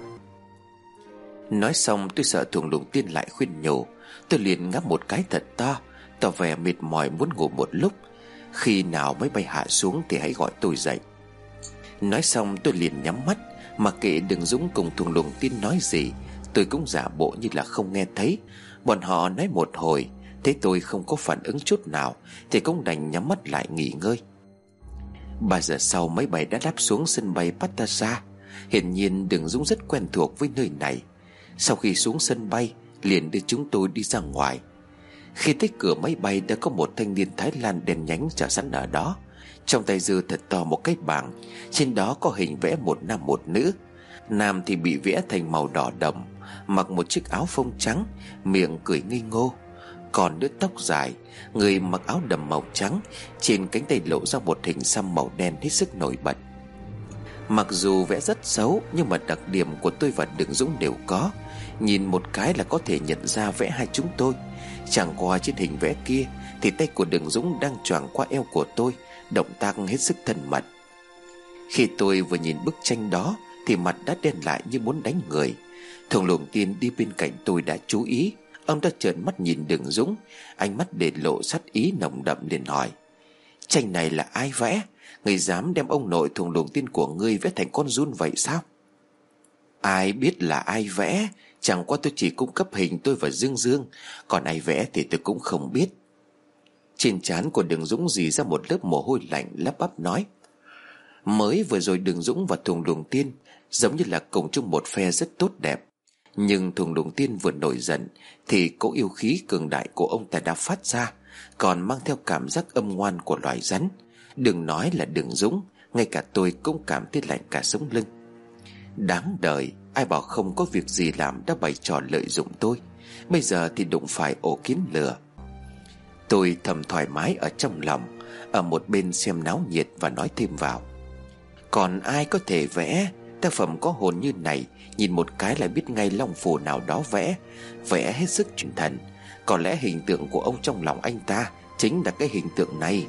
A: Nói xong tôi sợ Thuồng Luồng Tiên lại khuyên nhủ. Tôi liền ngáp một cái thật to, tỏ vẻ mệt mỏi muốn ngủ một lúc. Khi nào máy bay hạ xuống thì hãy gọi tôi dậy. Nói xong tôi liền nhắm mắt, mặc kệ Đường Dũng cùng Thuồng Luồng Tiên nói gì, tôi cũng giả bộ như là không nghe thấy. Bọn họ nói một hồi, thấy tôi không có phản ứng chút nào thì cũng đành nhắm mắt lại nghỉ ngơi. Ba giờ sau máy bay đã đáp xuống sân bay Pattaya. Hiển nhiên Đường Dũng rất quen thuộc với nơi này. Sau khi xuống sân bay liền đưa chúng tôi đi ra ngoài. Khi tới cửa máy bay đã có một thanh niên Thái Lan đen nhánh chờ sẵn ở đó. Trong tay giơ thật to một cái bảng, trên đó có hình vẽ một nam một nữ. Nam thì bị vẽ thành màu đỏ đậm, mặc một chiếc áo phông trắng, miệng cười ngây ngô. Còn nữ tóc dài, người mặc áo đầm màu trắng, trên cánh tay lộ ra một hình xăm màu đen hết sức nổi bật. Mặc dù vẽ rất xấu, nhưng mà đặc điểm của tôi và Đường Dũng đều có. Nhìn một cái là có thể nhận ra vẽ hai chúng tôi. Chẳng qua trên hình vẽ kia thì tay của Đường Dũng đang choàng qua eo của tôi, động tác hết sức thân mật. Khi tôi vừa nhìn bức tranh đó thì mặt đã đen lại như muốn đánh người. Thường Luồng Tiên đi bên cạnh tôi đã chú ý. Ông đã trợn mắt nhìn Đường Dũng, ánh mắt để lộ sát ý nồng đậm, liền hỏi: tranh này là ai vẽ? Người dám đem ông nội Thường Luồng Tiên của ngươi vẽ thành con giun vậy sao? Ai biết là ai vẽ, chẳng qua tôi chỉ cung cấp hình tôi và Dương Dương, còn ai vẽ thì tôi cũng không biết. Trên trán của Đường Dũng rỉ ra một lớp mồ hôi lạnh, lắp bắp nói: mới vừa rồi Đường Dũng và Thường Luồng Tiên giống như là cùng chung một phe rất tốt đẹp. Nhưng Thường Luồng Tiên vừa nổi giận thì cỗ yêu khí cường đại của ông ta đã phát ra, còn mang theo cảm giác âm ngoan của loài rắn. Đừng nói là Đường Dũng, ngay cả tôi cũng cảm thấy lạnh cả sống lưng. Đáng đời, ai bảo không có việc gì làm đã bày trò lợi dụng tôi. Bây giờ thì đụng phải ổ kiến lừa. Tôi thầm thoải mái ở trong lòng, ở một bên xem náo nhiệt và nói thêm vào: còn ai có thể vẽ tác phẩm có hồn như này, nhìn một cái là biết ngay long phù nào đó vẽ, vẽ hết sức truyền thần. Có lẽ hình tượng của ông trong lòng anh ta chính là cái hình tượng này.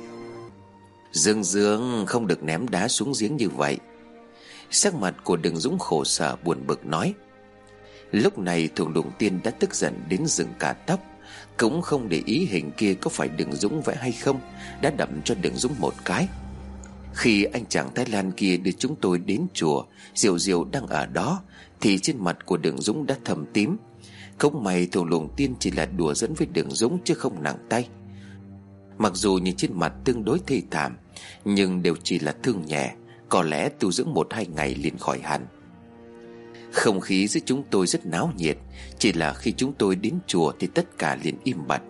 A: Dương Dương, không được ném đá xuống giếng như vậy. Sắc mặt của Đường Dũng khổ sở buồn bực nói. Lúc này Thường Luồng Tiên đã tức giận đến dựng cả tóc, cũng không để ý hình kia có phải Đường Dũng vẽ hay không, đã đập cho Đường Dũng một cái. Khi anh chàng Thái Lan kia đưa chúng tôi đến chùa, Diệu Diệu đang ở đó, thì trên mặt của Đường Dũng đã thâm tím. Không may Thường Luồng Tiên chỉ là đùa dẫn với Đường Dũng chứ không nặng tay. Mặc dù nhìn trên mặt tương đối thê thảm, nhưng đều chỉ là thương nhẹ, có lẽ tu dưỡng một hai ngày liền khỏi hẳn. Không khí giữa chúng tôi rất náo nhiệt, chỉ là khi chúng tôi đến chùa thì tất cả liền im bặt.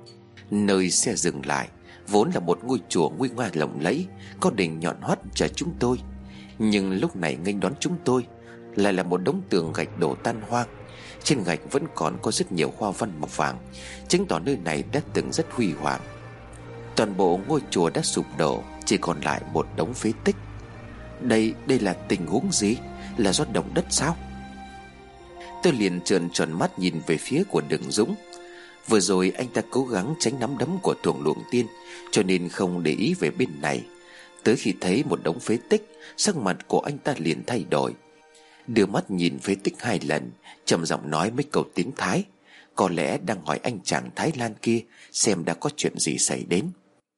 A: Nơi xe dừng lại vốn là một ngôi chùa nguy nga lộng lẫy, có đình nhọn hoắt chờ chúng tôi. Nhưng lúc này nghênh đón chúng tôi lại là một đống tường gạch đổ tan hoang. Trên gạch vẫn còn có rất nhiều hoa văn màu vàng, chứng tỏ nơi này đã từng rất huy hoàng. Toàn bộ ngôi chùa đã sụp đổ, chỉ còn lại một đống phế tích. Đây, đây là tình huống gì? Là do động đất sao? Tôi liền trợn tròn mắt nhìn về phía của Đường Dũng. Vừa rồi anh ta cố gắng tránh nắm đấm của Thường Luồng Tiên, cho nên không để ý về bên này. Tới khi thấy một đống phế tích, sắc mặt của anh ta liền thay đổi. Đưa mắt nhìn phế tích hai lần, trầm giọng nói mấy câu tiếng Thái, có lẽ đang hỏi anh chàng Thái Lan kia xem đã có chuyện gì xảy đến.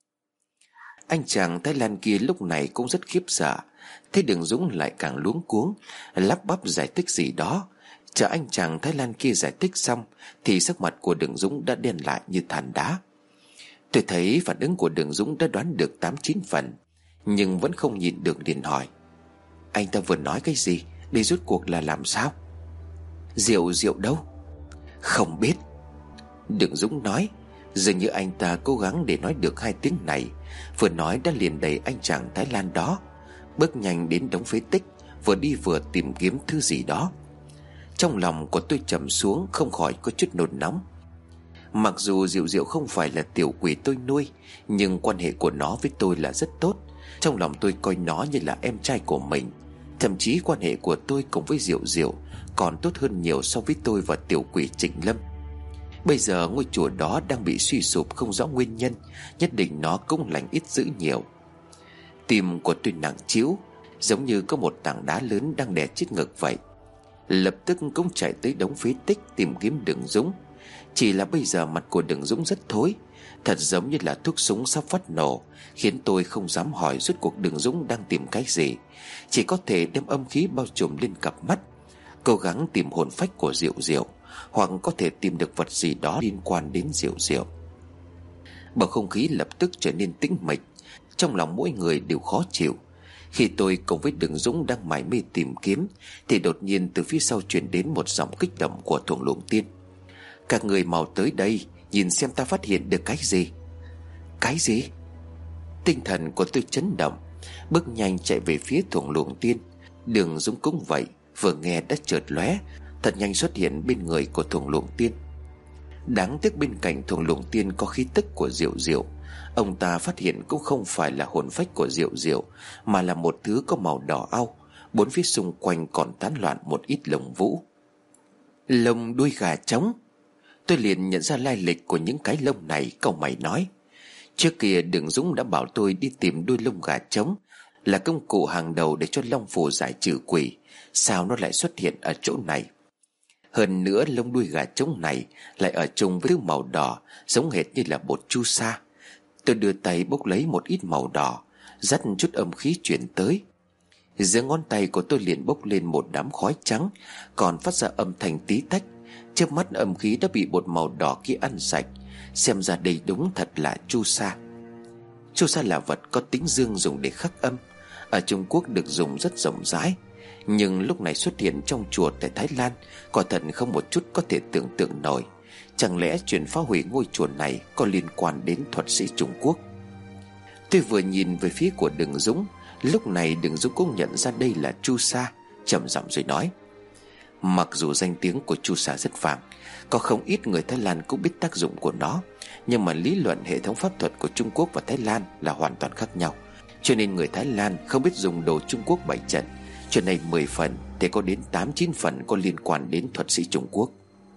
A: Anh chàng Thái Lan kia lúc này cũng rất khiếp sợ, thấy Đường Dũng lại càng luống cuống, lắp bắp giải thích gì đó. Chờ anh chàng Thái Lan kia giải thích xong thì sắc mặt của Đường Dũng đã đen lại như than đá. Tôi thấy phản ứng của Đường Dũng đã đoán được tám chín phần, nhưng vẫn không nhịn được liền hỏi: anh ta vừa nói cái gì? Đây rốt cuộc là làm sao? Diệu Diệu đâu? Không biết. Đường Dũng nói. Dường như anh ta cố gắng để nói được hai tiếng này, vừa nói đã liền đẩy anh chàng Thái Lan đó, bước nhanh đến đống phế tích, vừa đi vừa tìm kiếm thứ gì đó. Trong lòng của tôi trầm xuống, không khỏi có chút nôn nóng. Mặc dù Diệu Diệu không phải là tiểu quỷ tôi nuôi, nhưng quan hệ của nó với tôi là rất tốt. Trong lòng tôi coi nó như là em trai của mình. Thậm chí quan hệ của tôi cùng với Diệu Diệu còn tốt hơn nhiều so với tôi và tiểu quỷ Trịnh Lâm. Bây giờ ngôi chùa đó đang bị suy sụp không rõ nguyên nhân, nhất định nó cũng lành ít dữ nhiều. Tim của tôi nặng trĩu, giống như có một tảng đá lớn đang đè chết ngực vậy. Lập tức cũng chạy tới đống phế tích tìm kiếm Đường Dũng. Chỉ là bây giờ mặt của Đường Dũng rất thối, thật giống như là thuốc súng sắp phát nổ, khiến tôi không dám hỏi rốt cuộc Đường Dũng đang tìm cái gì. Chỉ có thể đem âm khí bao trùm lên cặp mắt, cố gắng tìm hồn phách của Diệu Diệu, hoặc có thể tìm được vật gì đó liên quan đến Diệu Diệu. Bầu không khí lập tức trở nên tĩnh mịch, trong lòng mỗi người đều khó chịu. Khi tôi cùng với Đường Dũng đang mải mê tìm kiếm thì đột nhiên từ phía sau truyền đến một giọng kích động của Thường Luồng Tiên: các người mau tới đây, nhìn xem ta phát hiện được cái gì. Cái gì? Tinh thần của tôi chấn động, bước nhanh chạy về phía Thường Luồng Tiên. Đường Dũng cũng vậy, vừa nghe đã chợt lóe, thật nhanh xuất hiện bên người của Thường Luồng Tiên. Đáng tiếc bên cạnh Thường Luồng Tiên có khí tức của Diệu Diệu. Ông ta phát hiện cũng không phải là hồn phách của Diệu Diệu, mà là một thứ có màu đỏ au, Bốn phía xung quanh còn tán loạn một ít lông vũ. Lông đuôi gà trống. Tôi liền nhận ra lai lịch của những cái lông này. Cậu mày nói, trước kia Đường Dũng đã bảo tôi đi tìm đuôi lông gà trống là công cụ hàng đầu để cho Long Phù giải trừ quỷ. Sao nó lại xuất hiện ở chỗ này? Hơn nữa lông đuôi gà trống này lại ở chung với thứ màu đỏ, giống hệt như là bột chu sa. Tôi đưa tay bốc lấy một ít màu đỏ, dắt chút âm khí chuyển tới. Giữa ngón tay của tôi liền bốc lên một đám khói trắng, còn phát ra âm thanh tí tách. Chớp mắt âm khí đã bị bột màu đỏ kia ăn sạch. Xem ra đây đúng thật là chu sa. Chu sa là vật có tính dương, dùng để khắc âm. Ở Trung Quốc được dùng rất rộng rãi, nhưng lúc này xuất hiện trong chùa tại Thái Lan, quả thật không một chút có thể tưởng tượng nổi. Chẳng lẽ chuyện phá hủy ngôi chùa này có liên quan đến thuật sĩ Trung Quốc? Tôi vừa nhìn về phía của Đường Dũng. Lúc này Đường Dũng cũng nhận ra đây là chu sa, trầm giọng rồi nói: mặc dù danh tiếng của chu sa rất vàng, có không ít người Thái Lan cũng biết tác dụng của nó, nhưng mà lý luận hệ thống pháp thuật của Trung Quốc và Thái Lan là hoàn toàn khác nhau. Cho nên người Thái Lan không biết dùng đồ Trung Quốc bày trận. Chuyện này mười phần thì có đến tám chín phần có liên quan đến thuật sĩ Trung Quốc.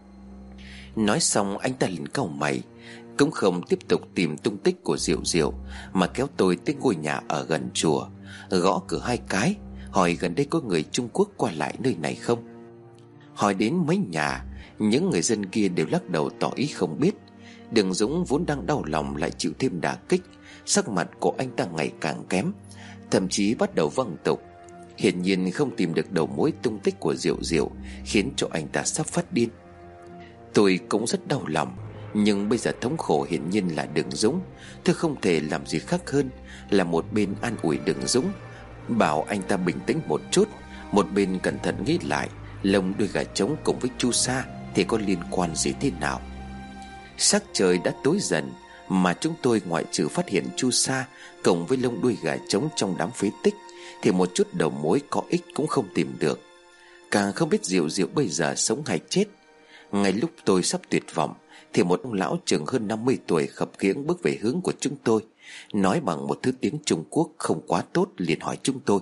A: Nói xong anh ta liền cau mày, cũng không tiếp tục tìm tung tích của Diệu Diệu, mà kéo tôi tới ngôi nhà ở gần chùa, gõ cửa hai cái, hỏi gần đây có người Trung Quốc qua lại nơi này không. Hỏi đến mấy nhà, những người dân kia đều lắc đầu tỏ ý không biết. Đường Dũng vốn đang đau lòng lại chịu thêm đả kích, sắc mặt của anh ta ngày càng kém, thậm chí bắt đầu văng tục. Hiển nhiên không tìm được đầu mối tung tích của Diệu Diệu, khiến cho anh ta sắp phát điên. Tôi cũng rất đau lòng, nhưng bây giờ thống khổ hiển nhiên là Đường Dũng. Tôi không thể làm gì khác hơn là một bên an ủi Đường Dũng, bảo anh ta bình tĩnh một chút, một bên cẩn thận nghĩ lại lông đuôi gà trống cùng với chu sa thì có liên quan gì thế nào. Sắc trời đã tối dần, mà chúng tôi ngoại trừ phát hiện chu sa cộng với lông đuôi gà trống trong đám phế tích thì một chút đầu mối có ích cũng không tìm được. Càng không biết Diệu Diệu bây giờ sống hay chết. Ngay lúc tôi sắp tuyệt vọng thì một ông lão chừng hơn năm mươi tuổi khập khiễng bước về hướng của chúng tôi, nói bằng một thứ tiếng Trung Quốc không quá tốt, liền hỏi chúng tôi: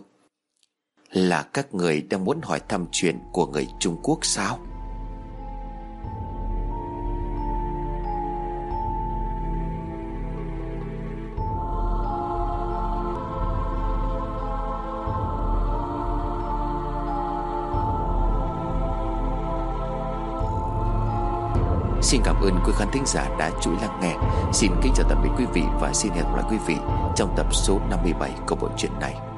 A: là các người đang muốn hỏi thăm chuyện của người Trung Quốc sao? Xin cảm ơn quý khán thính giả đã chú ý lắng nghe. Xin kính chào tạm biệt quý vị và xin hẹn gặp lại quý vị trong tập số năm mươi bảy của bộ truyện này.